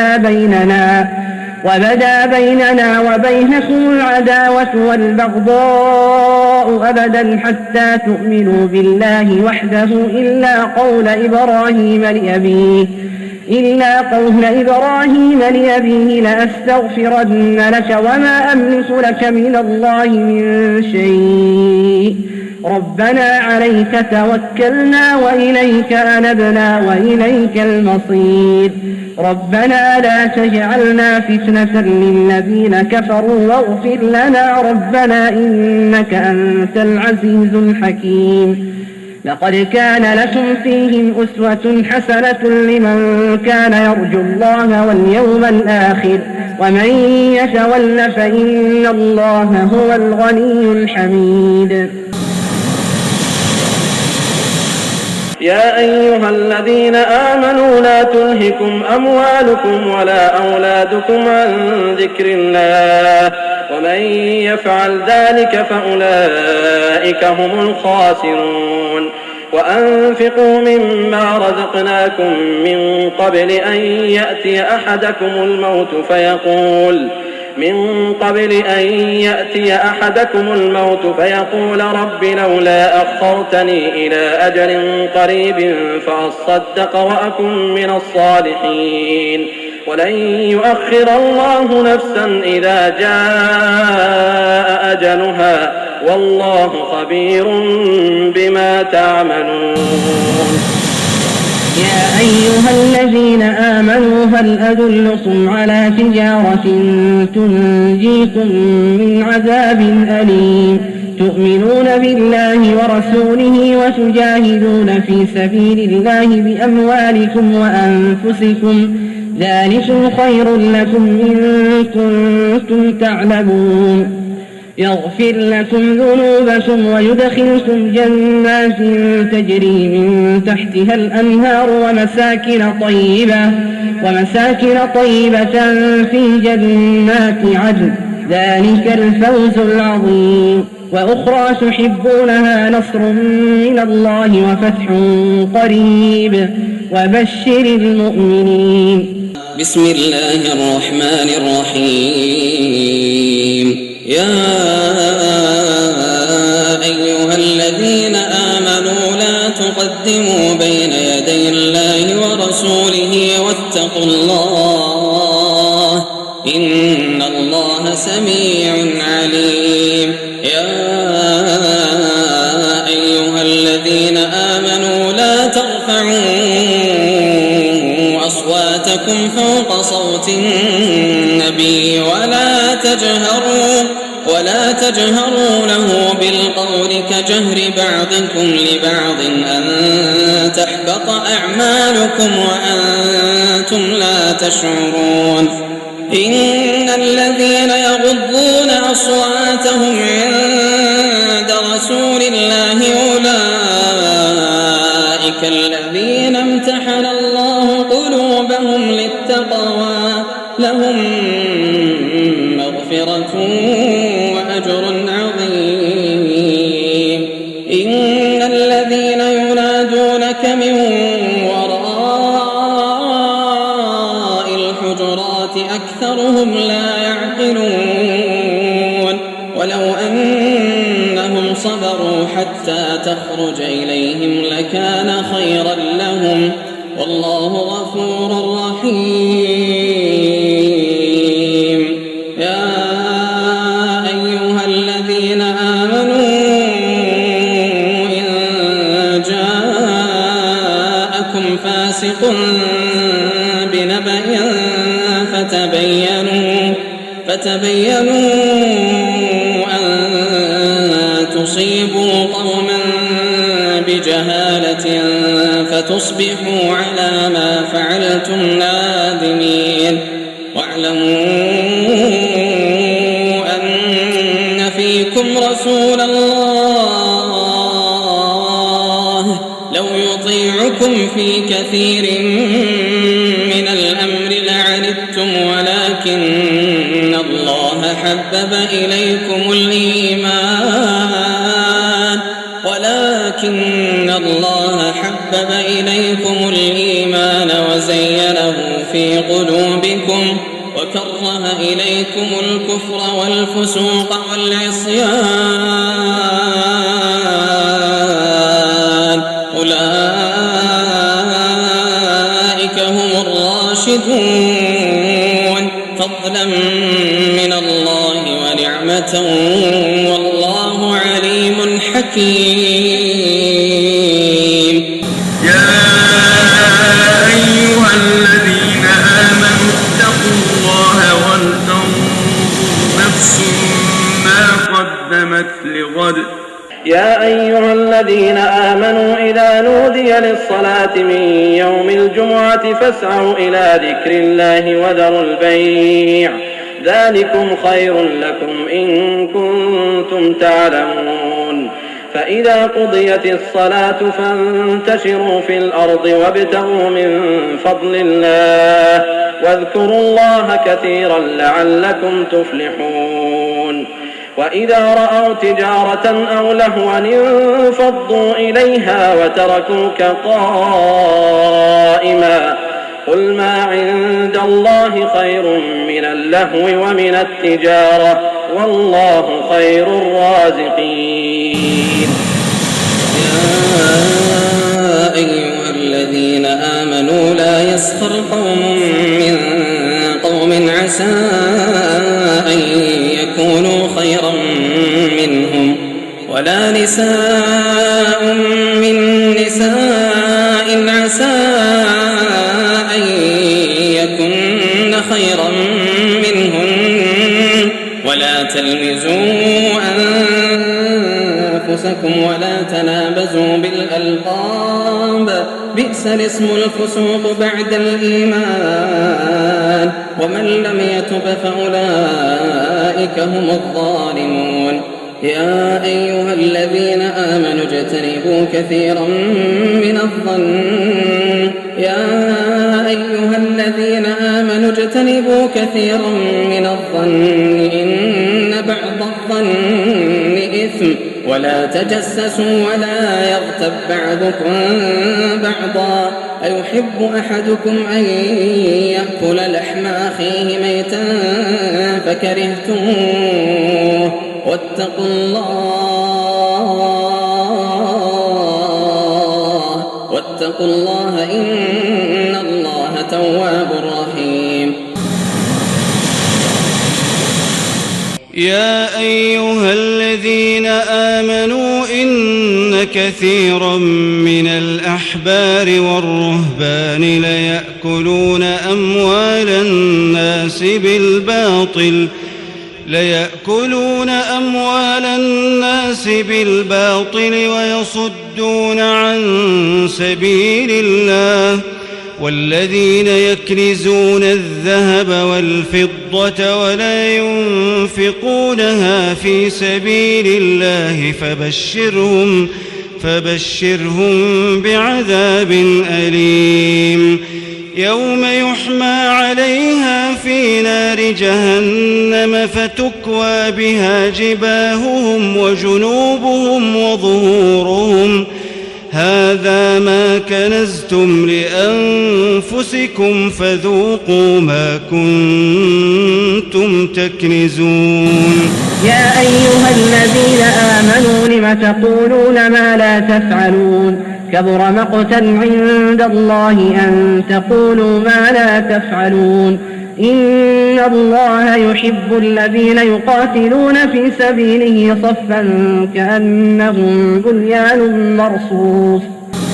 وبدا بيننا وبينكم العداوة والبغضاء أبدا حتى تؤمنوا بالله وحده إلا قول إبراهيم لأبيه لأستغفرن لك وما أملك لك من الله من شيء ربنا عليك توكلنا وإليك أنبنا وإليك المصير. ربنا لا تجعلنا فتنة للذين كفروا واغفر لنا ربنا إنك أنت العزيز الحكيم. لقد كان لكم فيهم أسوة حسنة لمن كان يرجو الله واليوم الآخر ومن يتول فإن الله هو الغني الحميد. يا أيها الذين آمنوا لا تلهكم أموالكم ولا أولادكم عن ذكر الله ومن يفعل ذلك فأولئك هم الخاسرون. وأنفقوا مما رزقناكم من قبل أن يأتي أحدكم الموت فيقول رب لولا أخرتني إلى أجل قريب فأصدق وأكن من الصالحين ولن يؤخر الله نفسا إذا جاء أجلها والله خبير بما تعملون. يا أيها الذين آمنوا هل أدلكم على تجارة تنجيكم من عذاب أليم تؤمنون بالله ورسوله وتجاهدون في سبيل الله بأموالكم وأنفسكم ذلكم خير لكم إن كنتم تعلمون يغفر لكم ذنوبكم ويدخلكم جنات تجري من تحتها الأنهار ومساكن طيبة في جنات عدن ذلك الفوز العظيم وأخرى تحبونها نصر من الله وفتح قريب وبشر المؤمنين. بسم الله الرحمن الرحيم. يا أيها الذين آمنوا لا تقدموا بين يدي الله ورسوله واتقوا الله إن الله سميع عليم. يا أيها الذين آمنوا لا ترفعوا أصواتكم فوق صوت النبي ولا تجهروا له بالقول كجهر بعضكم لبعض أن تحبط أعمالكم وأنتم لا تشعرون. إن الذين يغضون أصواتهم عند رسول الله أولئك الذين امتحن الله قلوبهم للتقوى لهم مغفرة وأجر عظيم. إن الذين ينادونك من وراء الحجرات أكثرهم لا يعقلون ولو أنهم صبروا حتى تخرج إليهم لكان خيرا لهم والله غفور رحيم. يا أيها الذين آمنوا إن جاءكم فاسق بنبأ فتبينوا أن تصيبوا قوما بجهالة فتصبحوا على ما فعلتم نادمين. واعلموا أن فيكم رسول الله لو يطيعكم في كثير من الأمر لعنتم ولكن الله حبب إليكم الإيمان وزينه في قلوبكم وكره إليكم الكفر والفسوق والعصيان أولئك هم الراشدون فضلا من الله ونعمة والله عليم حكيم. يا أيها الذين آمنوا اتقوا الله ولتنظر نفس ما قدمت لغد. يا أيها الذين آمنوا إذا نودي للصلاة من يوم الجمعة فاسعوا إلى ذكر الله وذروا البيع ذلكم خير لكم إن كنتم تعلمون. فإذا قضيت الصلاة فانتشروا في الأرض وابتغوا من فضل الله واذكروا الله كثيرا لعلكم تفلحون. وإذا رأوا تجارة أو لهوا انفضوا إليها وتركوك قائما قل ما عند الله خير من اللهو ومن التجارة والله خير الرازقين. يا أيها الذين آمنوا لا يسخر قوم من قوم عسى أن يكونوا خيرا منهم ولا نساء من نساء عسى ولا تلمزوا أنفسكم ولا تنابزوا بالألقاب بئس الاسم الفسوق بعد الإيمان ومن لم يتب فأولئك هم الظالمون يا أيها الذين آمنوا اجتنبوا كثيرا من الظن إن بعض الظن إثم ولا تجسسوا ولا يغتب بعضكم بعضا أيحب أحدكم أن يأكل لحم أخيه ميتا فكرهتموه واتقوا الله إن الله تواب رحيم يا أيها الذين آمنوا إن كثيرا من الأحبار والرهبان ليأكلون أموال الناس بالباطل ويصدون عن سبيل الله والذين يكنزون الذهب والفضة ولا ينفقونها في سبيل الله فبشرهم بعذاب أليم يوم يحمى عليها في نار جهنم فتكوى بها جباههم وجنوبهم وظهورهم هذا ما كنزتم لأنفسكم فذوقوا ما كنتم تكنزون يا أيها الذين آمنوا لم تقولون ما لا تفعلون كبر مقتا عند الله أن تقولوا ما لا تفعلون إن الله يحب الذين يقاتلون في سبيله صفا كأنهم بنيان مرصوص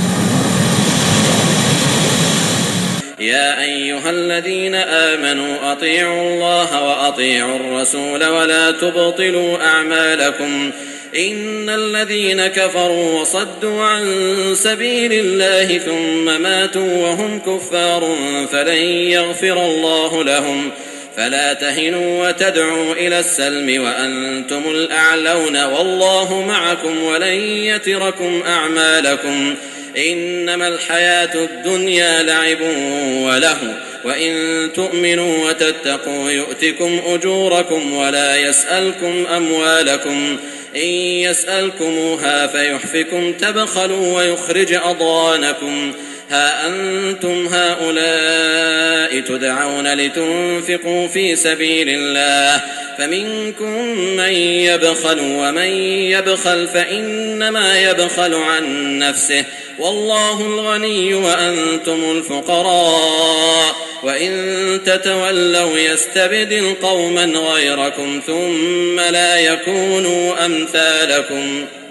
يا أيها الذين آمنوا أطيعوا الله وأطيعوا الرسول ولا تبطلوا أعمالكم إن الذين كفروا وصدوا عن سبيل الله ثم ماتوا وهم كفار فلن يغفر الله لهم فلا تهنوا وتدعوا إلى السلم وأنتم الأعلون والله معكم ولن يتركم أعمالكم إنما الحياة الدنيا لعب وله وإن تؤمنوا وتتقوا يؤتكم أجوركم ولا يسألكم أموالكم إن يسألكموها فيحفكم تبخلوا ويخرج أضغانكم ها أنتم هؤلاء تدعون لتنفقوا في سبيل الله فمنكم من يبخل ومن يبخل فإنما يبخل عن نفسه والله الغني وأنتم الفقراء وإن تتولوا يستبدل قوما غيركم ثم لا يكونوا أمثالكم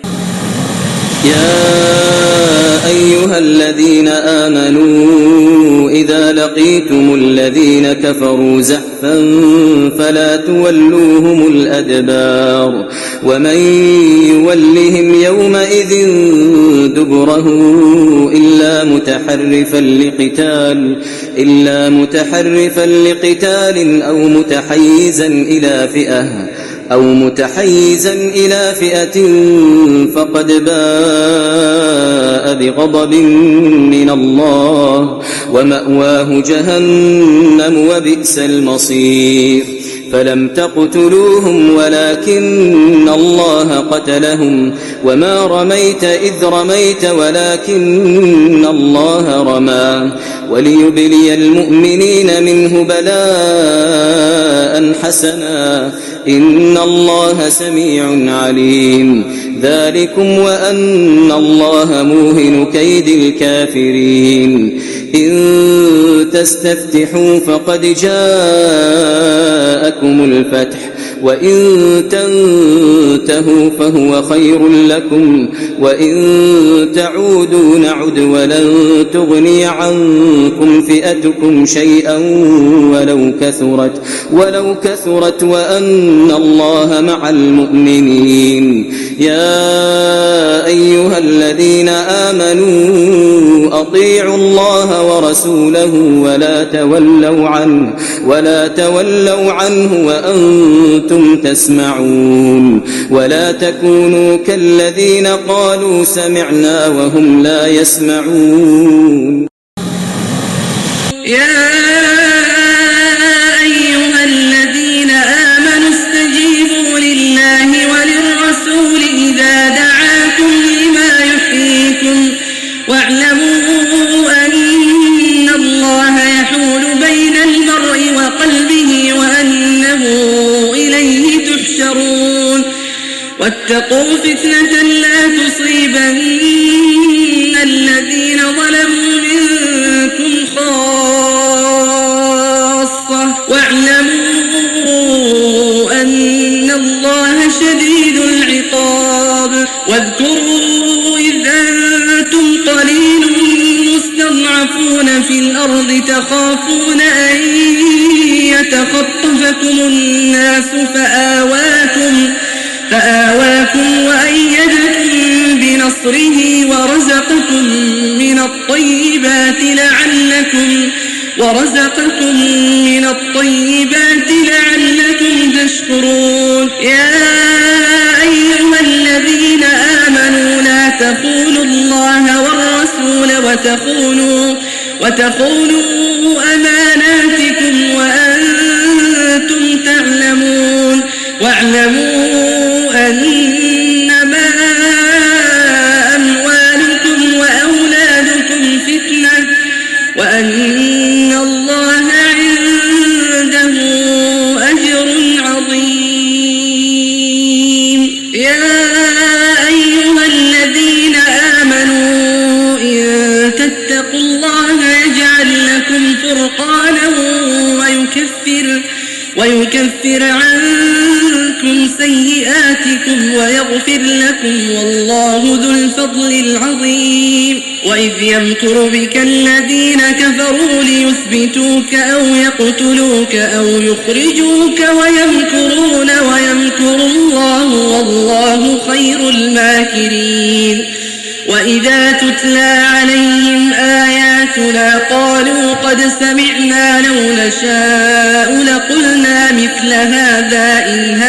يا أيها الذين آمنوا إذا لقيتم الذين كفروا زحفا فلا تولوهم الأدبار ومن يولهم يومئذ دبره إلا متحرفا لقتال أو متحيزا إلى فئة فقد باء بغضب من الله ومأواه جهنم وبئس المصير فلم تقتلوهم ولكن الله قتلهم وما رميت إذ رميت ولكن الله رمى وليبلي المؤمنين منه بلاء حسنا إن الله سميع عليم ذلكم وأن الله موهن كيد الكافرين إن تستفتحوا فقد جاءكم الفتح وإن تنتهوا فهو خير لكم وإن تعودوا نعد ولن تغني عنكم فئتكم شيئا ولو كثرت وأن الله مع المؤمنين. يا أيها الذين آمنوا أطيعوا الله ورسوله ولا تولوا عنه وأنتم تسمعون ولا تكونوا كالذين قالوا سمعنا وهم لا يسمعون. يا أيها الذين آمنوا استجيبوا لله وللرسول إذا دعاكم لما يحييكم واعلموا أن الله يحول بين المرء وقلبه وأنه إليه تحشرون. واتقوا فتنة لا تصيبن الذين ظلموا منكم خاصة واعلموا أن الله شديد العقاب. واذكروا إذ أنتم قليل مستضعفون في الأرض تخافون أن يتخطفكم الناس فآواكم وأيدكم بنصره ورزقكم من الطيبات لعلكم تشكرون. يا أيها الذين آمنوا لا تخونوا الله والرسول وتخونوا أماناتكم وأنتم تعلمون. واعلموا أنما أموالكم وأولادكم فتنة وأن الله عنده أجر عظيم. يا أيها الذين آمنوا إن تتقوا الله يجعل لكم فرقانا ويكفر عنكم سيئاتكم ويغفر لكم والله ذو الفضل العظيم. وإذ يمكر بك الذين كفروا ليثبتوك أو يقتلوك أو يخرجوك ويمكرون ويمكر الله والله خير الماكرين. وإذا تتلى عليهم آياتنا قالوا قد سمعنا لو نشاء لقلنا مثل هذا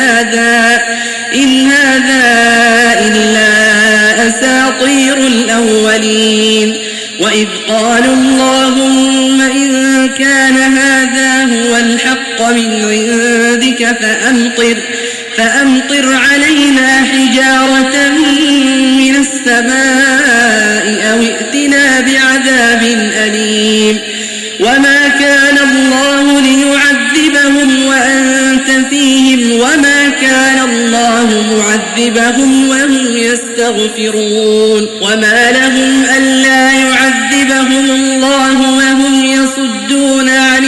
إن هذا إلا أساطير الأولين. وإذ قالوا اللهم إن كان هذا هو الحق من عندك فأمطر علينا حجارة من السماء أو ائتنا بعذاب أليم. وما كان الله ليعذبهم وأنت فيهم وما كان الله معذبهم وهم يستغفرون. وما لهم ألا يعذبهم الله وهم يصدون عن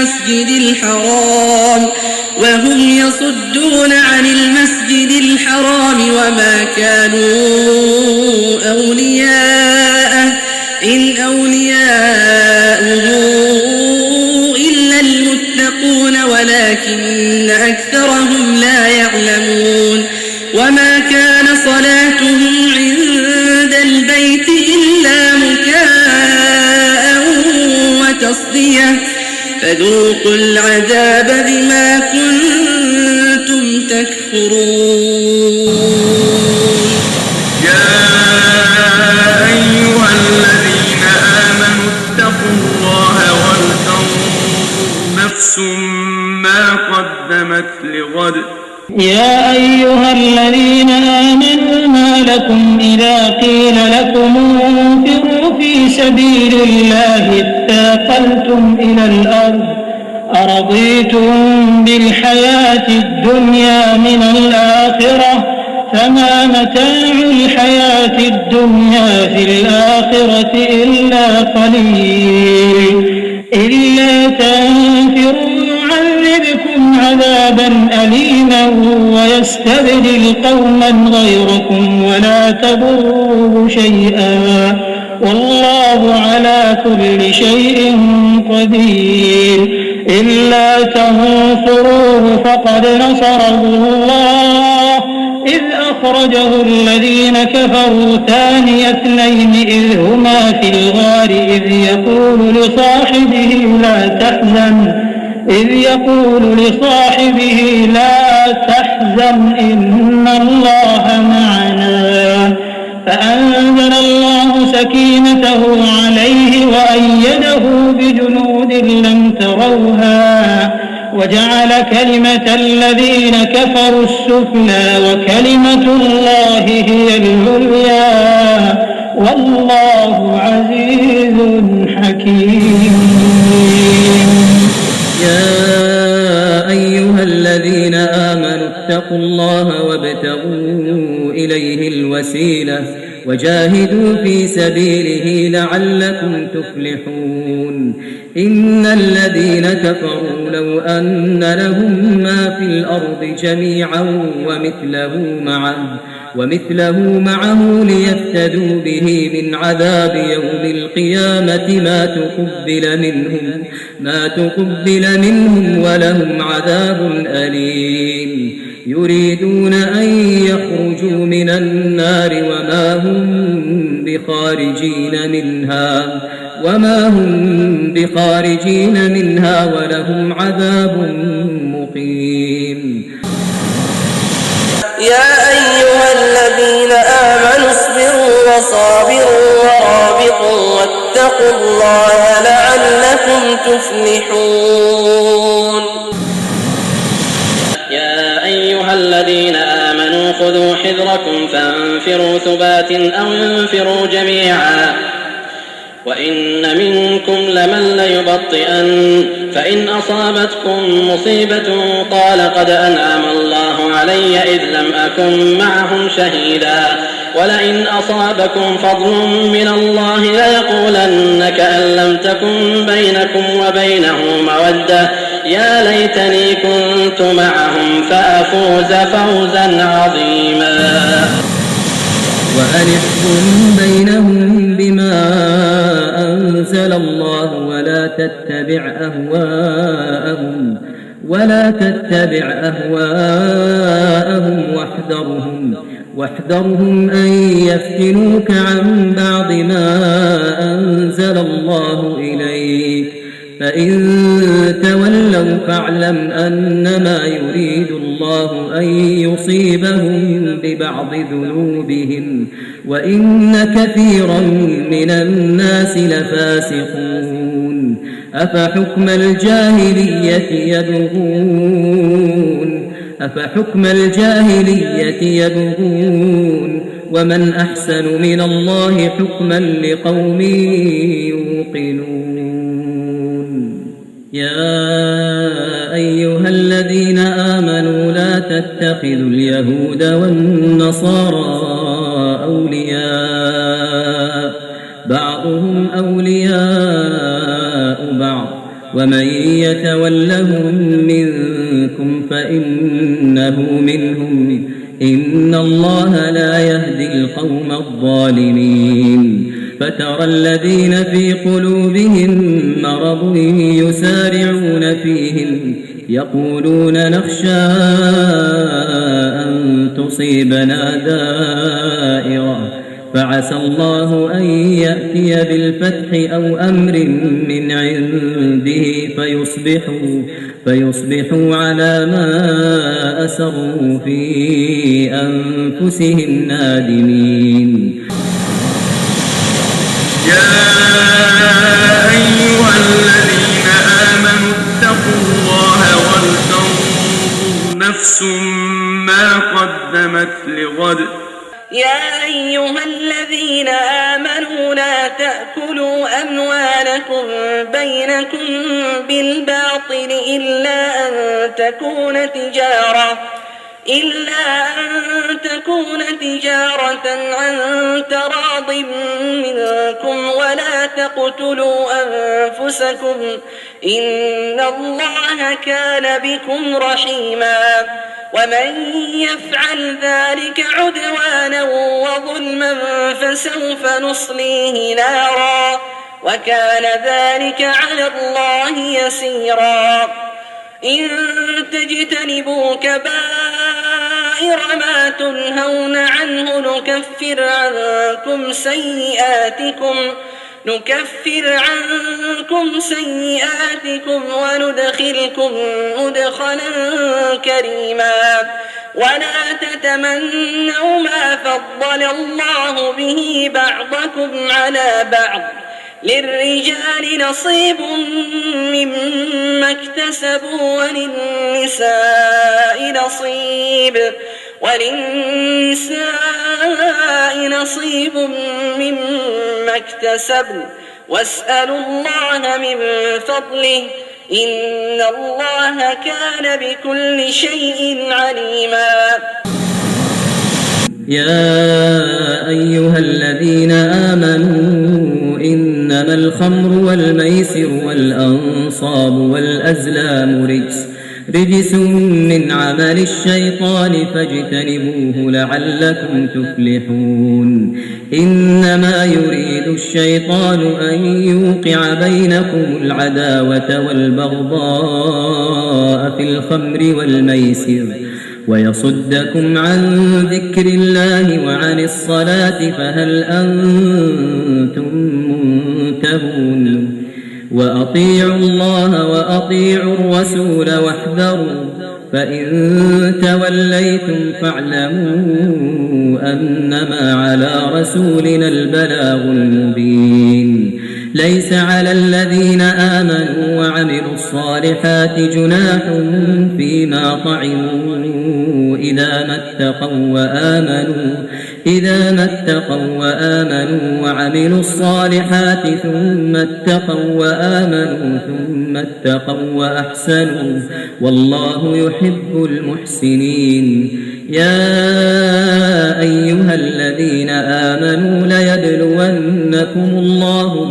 المسجد الحرام وما كانوا أولياءه إن أولياؤه إلا المتقون ولكن أكثرهم لا يعلمون. وما كان صلاتهم عند البيت إلا مكاء وتصدية فذوقوا العذاب بما كنتم تكفرون. يا أيها الذين آمنوا اتقوا الله ولتنظر نفس ما قدمت لغد. يا أيها الذين آمنوا ما لكم إذا قيل لكم انفروا في سبيل الله اثاقلتم إلى الأرض أرضيتم بالحياة الدنيا من الآخرة فما متاع الحياة الدنيا في الآخرة إلا قليل. إلا تنفروا يعذبكم يعذبكم عذابا أليما ويستبدل قوما غيركم ولا تضروه شيئا والله على كل شيء قدير إلا تنصروه فقد نصره الله إذ أخرجه الذين كفروا ثاني اثنين إذ هما في الغار إذ يقول لصاحبه لا تحزن إن الله معنا فأنزل الله سكينته عليه وأيده بجنود لم تروها وجعل كلمة الذين كفروا السفلى وكلمة الله هي العليا والله عزيز حكيم. يا أيها الذين آمنوا اتقوا الله وابتغوا إليه الوسيلة وجاهدوا في سبيله لعلكم تفلحون. إن الذين كفروا لو أن لهم ما في الأرض جميعا ومثله معه ليفتدوا به من عذاب يوم القيامة ما تقبل منهم ولهم عذاب أليم. يريدون أن يخرجوا من النار وما هم بخارجين منها ولهم عذاب مقيم. يا أيها الذين آمنوا اصبروا وصابروا ورابطوا واتقوا الله لعلكم تفلحون. يا أيها الذين آمنوا خذوا حذركم فانفروا ثبات أو انفروا جميعا وإن منكم لمن ليبطئن فإن أصابتكم مصيبة قال قد أنعم الله علي إذ لم أكن معهم شهيدا ولئن أصابكم فضل من الله ليقولن كأن لم تكن بينكم وبينه مودة يا ليتني كنت معهم فأفوز فوزا عظيما. وأنحكم بينهم بما أنزل الله ولا تتبع أهواءهم واحذرهم أن يفتنوك عن بعض ما أنزل الله إليك فإن تولوا فاعلم أنما يريد الله أن يصيبهم ببعض ذنوبهم وإن كثيرا من الناس لفاسقون. أفحكم الجاهلية يبغون ومن أحسن من الله حكما لقوم يوقنون. يا أيها الذين آمنوا لا تتخذوا اليهود والنصارى أولياء بعضهم أولياء بعض ومن يتولهم منكم فإنه منهم إن الله لا يهدي القوم الظالمين. فترى الذين في قلوبهم مرض يسارعون فيهم يقولون نخشى أن تصيبنا دائرة فعسى الله أن يأتي بالفتح أو أمر من عنده فيصبحوا على ما أسروا في أنفسهم نادمين. يا أيها الذين آمنوا اتقوا الله ولتنظر نفس ما قدمت لغد. يا أيها الذين آمنوا لا تأكلوا أموالكم بينكم بالباطل إلا أن إلا أن تكون تجارة عن تراض منكم ولا تقتلوا أنفسكم إن الله كان بكم رحيما ومن يفعل ذلك عدوانا وظلما فسوف نصليه نارا وكان ذلك على الله يسيرا إن تجتنبوا كبائر ما تنهون عنه نكفر عنكم سيئاتكم وندخلكم مدخلا كريما ولا تتمنوا ما فضل الله به بعضكم على بعض للرجال نصيب مما اكتسبوا وللنساء نصيب مما اكتسبن واسألوا الله من فضله إن الله كان بكل شيء عليما يا أيها الذين آمنوا إنما الخمر والميسر والأنصاب والأزلام رجس من عمل الشيطان فاجتنبوه لعلكم تفلحون إنما يريد الشيطان أن يوقع بينكم العداوة والبغضاء في الخمر والميسر ويصدكم عن ذكر الله وعن الصلاة فهل أنتم منتهون وأطيعوا الله وأطيعوا الرسول واحذروا فإن توليتم فاعلموا أنما على رسولنا البلاغ المبين ليس على الذين آمنوا وعملوا الصالحات جناح فيما طعموا إذا ما اتقوا وآمنوا وعملوا الصالحات ثم اتقوا وأحسنوا والله يحب المحسنين يا أيها الذين آمنوا ليبلونكم الله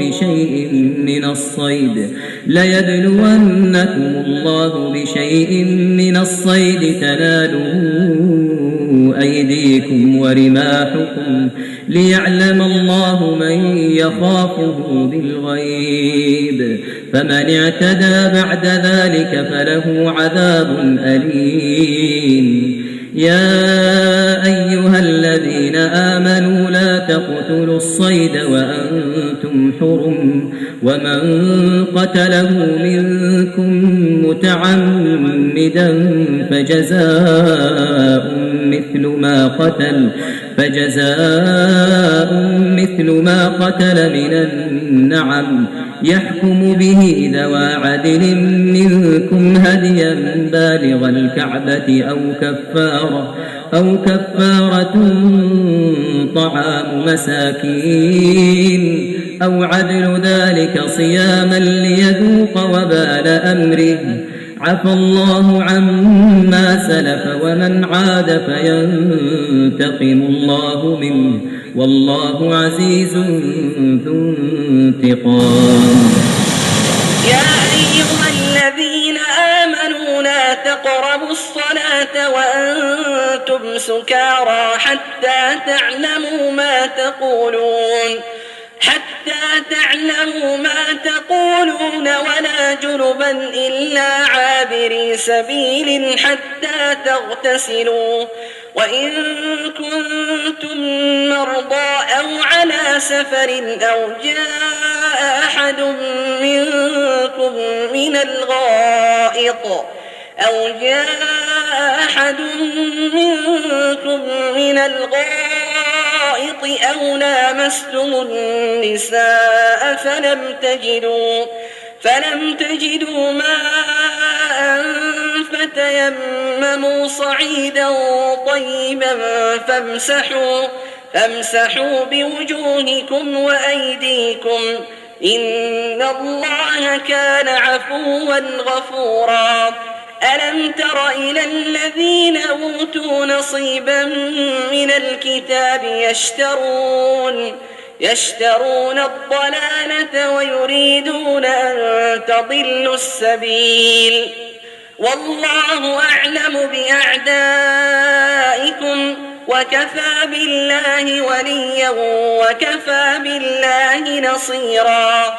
بشيء من الصيد تناله أيديكم ورماحكم ليعلم الله من يخافه بالغيب فمن اعتدى بعد ذلك فله عذاب أليم يا أيها الذين آمنوا لا تقتلوا الصيد وأنتم حرم ومن قتله منكم متعمدا فجزاء مثل ما قتل من النعم يحكم به ذوى عدل منكم هديا بالغ الكعبة أو كفارة طعام مساكين أو عدل ذلك صياما ليذوق وبال أمره عفى الله عما سلف ومن عاد فينتقم الله منه والله عزيز ذو انتقام يا أيها الذين آمنوا لا تقربوا الصلاة وأنتم سكارى حتى تعلموا ما تقولون ولا جنبا إلا عابري سبيل حتى تغتسلوا وإن كنتم مرضى أو على سفر أو جاء أحد منكم من الغائط أو لامستم النساء فلم تجدوا ماء فتيمموا صعيدا طيبا فامسحوا بوجوهكم وأيديكم إن الله كان عفوا غفورا ألم تر إلى الذين أوتوا نصيبا من الكتاب يشترون الضلالة ويريدون أن تضلوا السبيل والله أعلم بأعدائكم وكفى بالله وليا وكفى بالله نصيرا.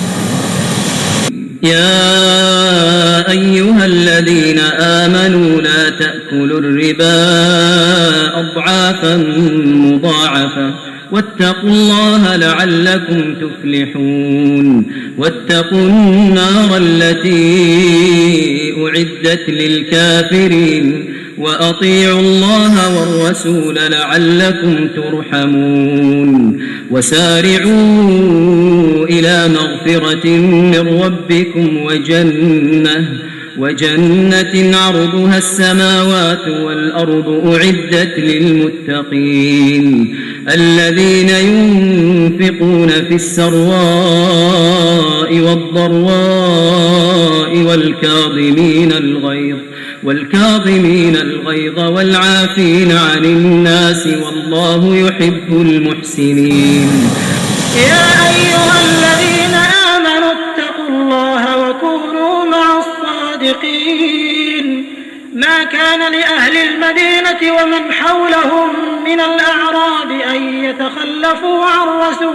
يا أيها الذين آمنوا لا تأكلوا الربا أضعافا مضاعفة واتقوا الله لعلكم تفلحون. واتقوا النار التي أعدت للكافرين وأطيعوا الله والرسول لعلكم ترحمون. وسارعوا إلى مغفرة من ربكم وجنة عرضها السماوات والأرض أعدت للمتقين الذين ينفقون في السراء والضراء والكاظمين الغيظ والعافين عن الناس والله يحب المحسنين. يا أيها الذين آمنوا اتقوا الله وكونوا مع الصادقين. ما كان لأهل المدينة ومن حولهم من الأعراب أن يتخلفوا عن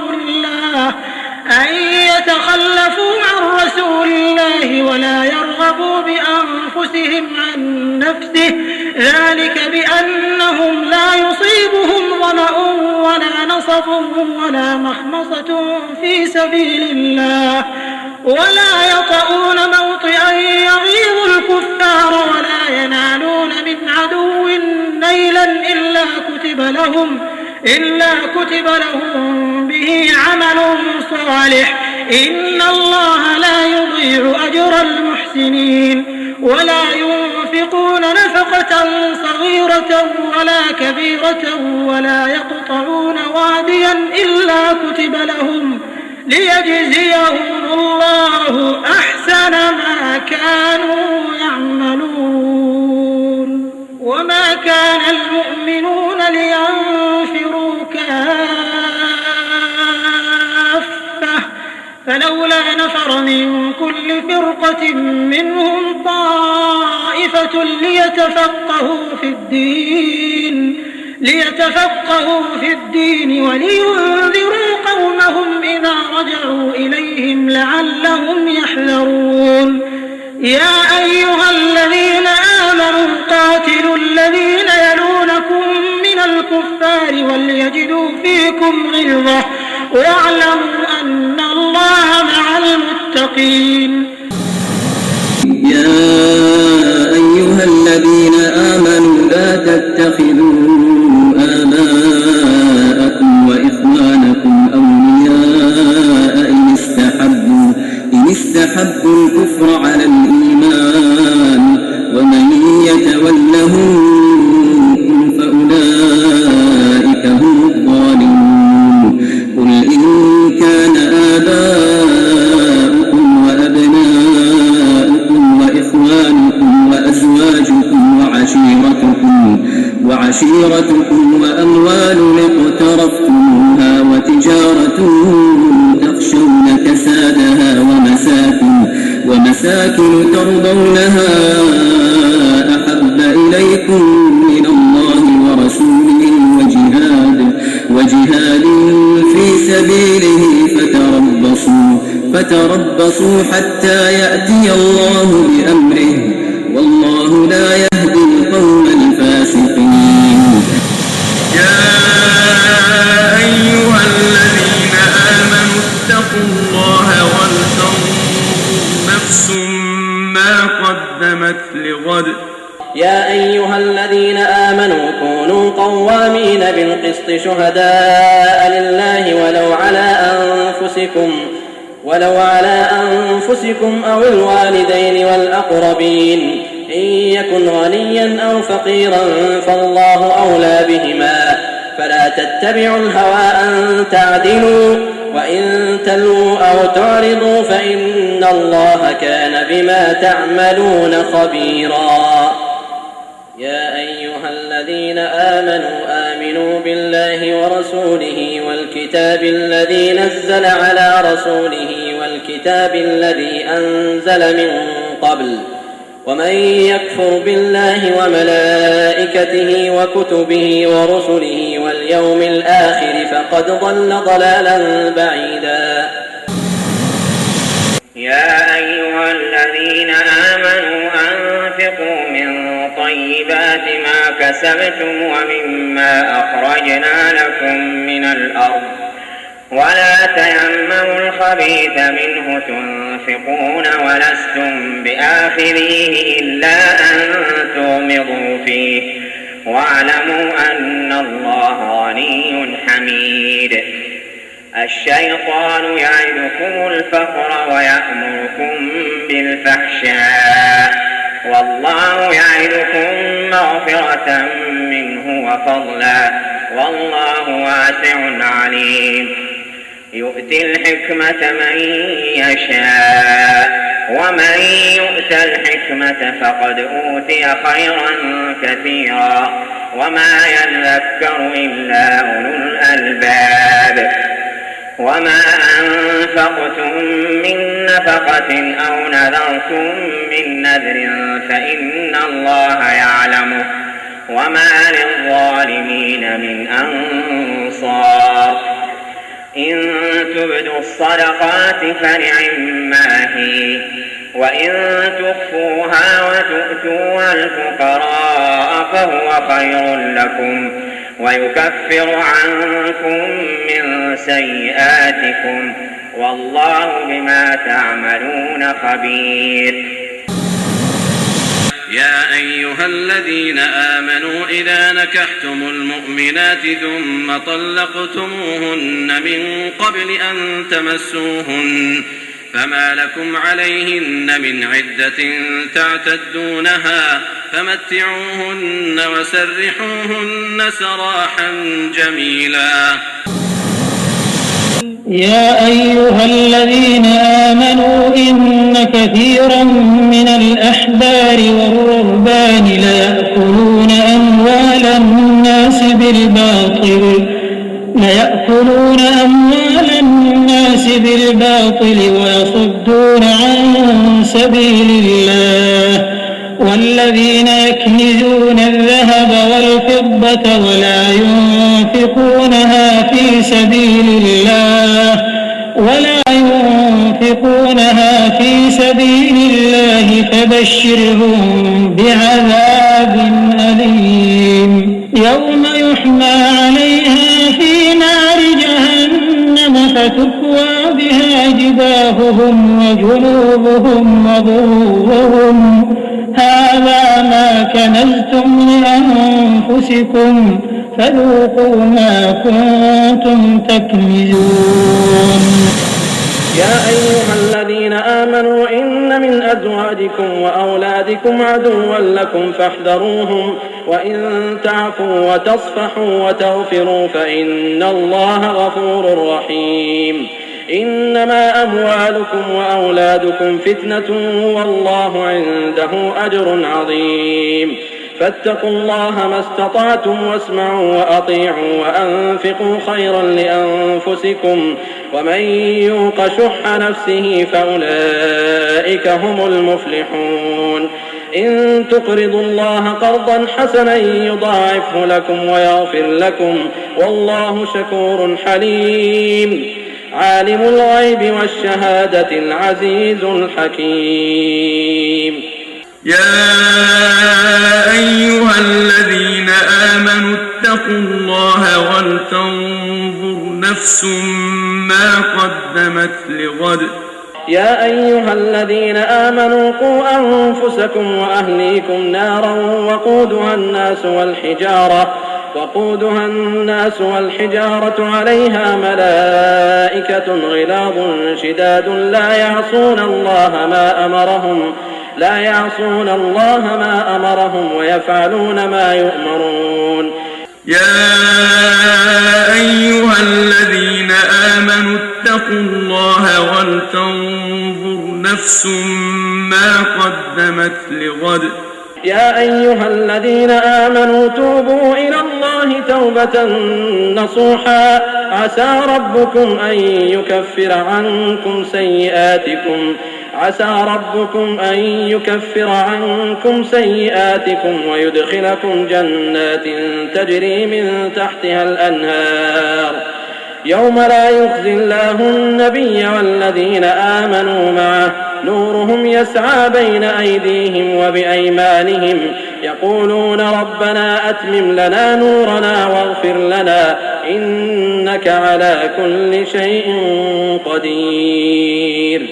رسول الله ولا يرغبوا بأنفسهم عن نفسه ذلك بأنهم لا يصيبهم ظمأ ولا نصب ولا مخمصة في سبيل الله ولا يطؤون موطئا يغيظ الكفار ولا ينالون من عدو نيلا إلا كتب لهم به عمل صالح إن الله لا يضيع أجر المحسنين. ولا ينفقون نفقة صغيرة ولا كبيرة ولا يقطعون واديا إلا كتب لهم ليجزيهم الله أحسن ما كانوا يعملون. وما كان المؤمنون لينفروا كافة فلولا نفر من كل فرقة منهم طائفة ليتفقهوا في الدين ولينذروا قومهم إذا رجعوا إليهم لعلهم يحذرون. يا أيها الذين آمنوا قاتلوا الذين يلونكم من الكفار وليجدوا فيكم غلظة واعلموا أن الله مع المتقين. يا أيها الذين آمنوا لا تتخذوا آباءكم وإخوانكم أولياء إن استحبوا الكفر على الإيمان ومن يتولهم فأولئك هم الظالمون. قل إن كان آباؤكم وأبناؤكم وإخوانكم وأزواجكم وعشيرتكم وأموال اقترفتموها وتجارة تخشون كسادها ومساكن ترضونها أحب إليكم من الله ورسوله وجهاد في سبيله فتربصوا حتى يأتي الله بأمره والله لا يهدي القوم الفاسقين. يا أيها الذين آمنوا اتقوا الله ولتنظر نفس ما قدمت لغد. يا أيها الذين آمنوا كونوا قوامين بالقسط شهداء لله ولو على أنفسكم أو الوالدين والأقربين إن يكن غنيا أو فقيرا فالله أولى بهما فلا تتبعوا الهوى أن تعدلوا وإن تلووا أو تعرضوا فإن الله كان بما تعملون خبيرا. يا أيها الذين آمنوا بالله ورسوله والكتاب الذي نزل على رسوله والكتاب الذي أنزل من قبل ومن يكفر بالله وملائكته وكتبه ورسله واليوم الآخر فقد ضل ضلالا بعيدا. يا أيها الذين آمنوا أنفقوا من طيبات ما كسبتم ومما أخرجنا لكم من الأرض ولا تيمموا الخبيث منه تنفقون ولستم بآخذيه إلا أن تغمضوا فيه واعلموا أن الله غني حميد. الشيطان يعدكم الفقر ويأمركم بالفحشاء والله يعدكم مغفرة منه وفضلا والله واسع عليم. يؤتي الحكمة من يشاء ومن يؤت الحكمة فقد أوتي خيرا كثيرا وما يذكر إلا أولو الألباب. وما أنفقتم من نفقة أو نذرتم من نذر فإن الله يعلمه وما للظالمين من أنصار. إن تبدوا الصدقات فنعما هي وإن تخفوها وتؤتوها الفقراء فهو خير لكم ويكفر عنكم من سيئاتكم والله بما تعملون خبير. يا أيها الذين آمنوا إذا نكحتم المؤمنات ثم طلقتموهن من قبل أن تمسوهن فما لكم عليهن من عدة تعتدونها فمتعوهن وسرحوهن سراحا جميلا. يا أيها الذين آمنوا إن كثيرا من الأحبار والرهبان ليأكلون أموال الناس بالباطل ويصدون عن سبيل الله والذين يكنزون الذهب والفضة ولا ينفقونها في سبيل الله فبشرهم بعذاب أليم. يوم يحمى عليها في نار جهنم فتكوى بها جباههم وجنوبهم وظهورهم هذا ما كنزتم لأنفسكم فذوقوا ما كنتم تكنزون. يا أيها الذين آمنوا إن من أزواجكم وأولادكم عدوا لكم فاحذروهم وإن تعفوا وتصفحوا وتغفروا فإن الله غفور رحيم. إنما أموالكم وأولادكم فتنة والله عنده أجر عظيم. فاتقوا الله ما استطعتم واسمعوا وأطيعوا وأنفقوا خيرا لأنفسكم ومن يوق شح نفسه فأولئك هم المفلحون. إن تقرضوا الله قرضا حسنا يضاعفه لكم ويغفر لكم والله شكور حليم. عالم الغيب والشهادة العزيز الحكيم. يا أيها الذين آمنوا اتقوا الله ولتنظر نفس ما قدمت لغد. يا أيها الذين آمنوا قوا أنفسكم وأهليكم نارا وقودها الناس والحجارة عليها ملائكة غلاظ شداد لا يعصون الله ما أمرهم ويفعلون ما يؤمرون. يا أيها الذين آمنوا اتقوا الله ولتنظر نفس ما قدمت لغد يا أيها الذين آمنوا توبوا إلى الله توبة نصوحا عسى ربكم أن يكفر عنكم سيئاتكم ويدخلكم جنات تجري من تحتها الأنهار يوم لا يخزي الله النبي والذين آمنوا معه نورهم يسعى بين أيديهم وبأيمانهم يقولون ربنا أتمم لنا نورنا واغفر لنا إنك على كل شيء قدير.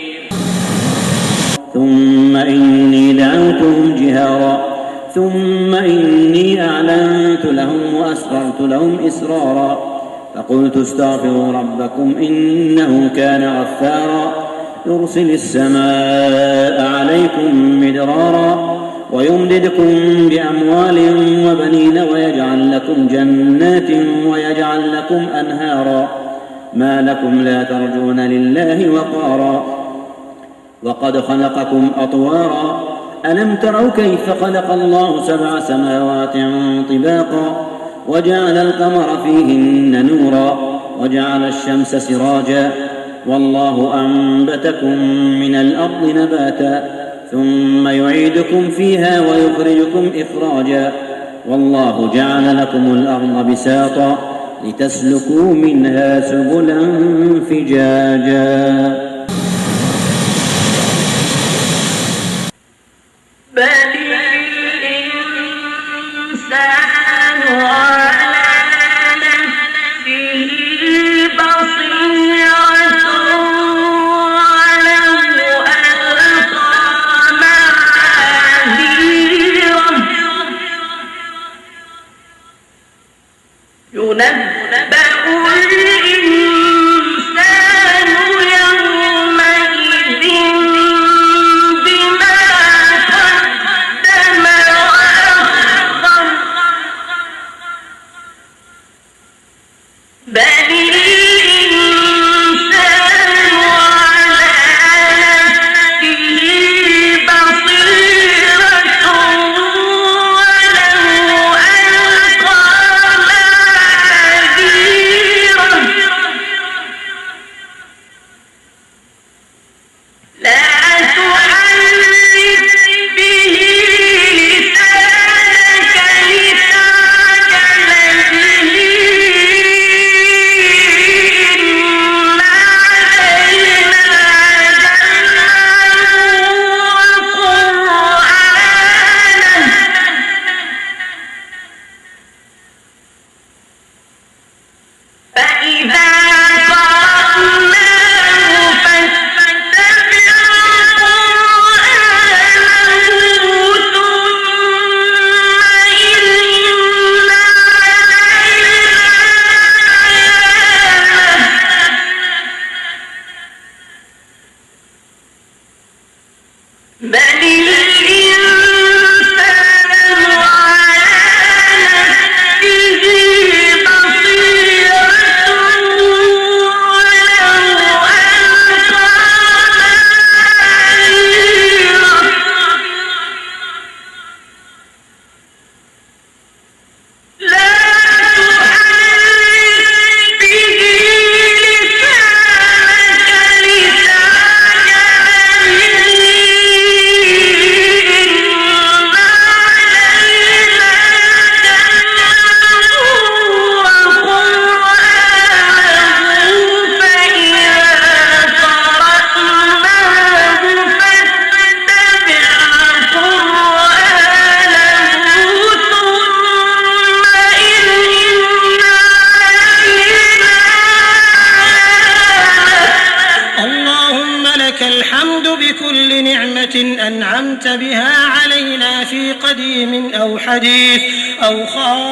ثم إني دعوتهم جهارا ثم إني أعلنت لهم وأسررت لهم إسرارا فقلت استغفروا ربكم إنه كان غفارا يرسل السماء عليكم مدرارا ويمددكم بأموال وبنين ويجعل لكم جنات ويجعل لكم أنهارا ما لكم لا ترجون لله وقارا وقد خلقكم أطوارا ألم تروا كيف خلق الله 7 سماوات طباقا وجعل القمر فيهن نورا وجعل الشمس سراجا والله أنبتكم من الأرض نباتا ثم يعيدكم فيها ويخرجكم إخراجا والله جعل لكم الأرض بساطا لتسلكوا منها سبلا فجاجا. أنعمت بها علينا في قديم أو حديث أو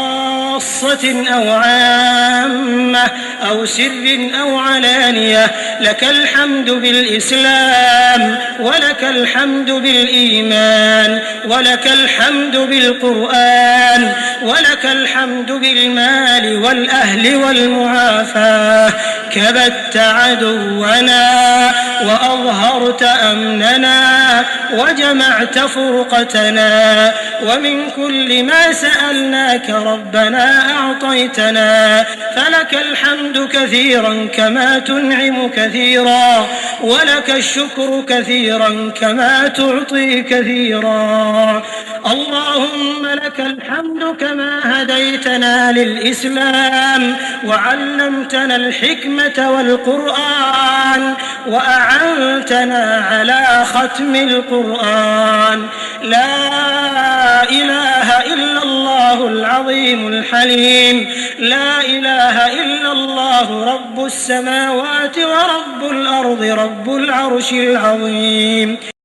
خاصة أو عامة أو سر أو علانية لك الحمد بالإسلام ولك الحمد بالإيمان ولك الحمد بالقرآن ولك الحمد بالمال والأهل والمعافاة كبت عدونا وأظهرت أمننا وجمعت فرقتنا ومن كل ما سألناك ربنا أعطيتنا فلك الحمد كثيرا كما تنعم كثيرا ولك الشكر كثيرا كما تعطي كثيرا اللهم لك الحمد كما هديتنا للإسلام وعلمتنا الحكمة والقرآن وأعنتنا على ختم القرآن لا إله إلا الله العظيم الحليم لا إله إلا الله رب السماوات ورب الأرض رب العرش العظيم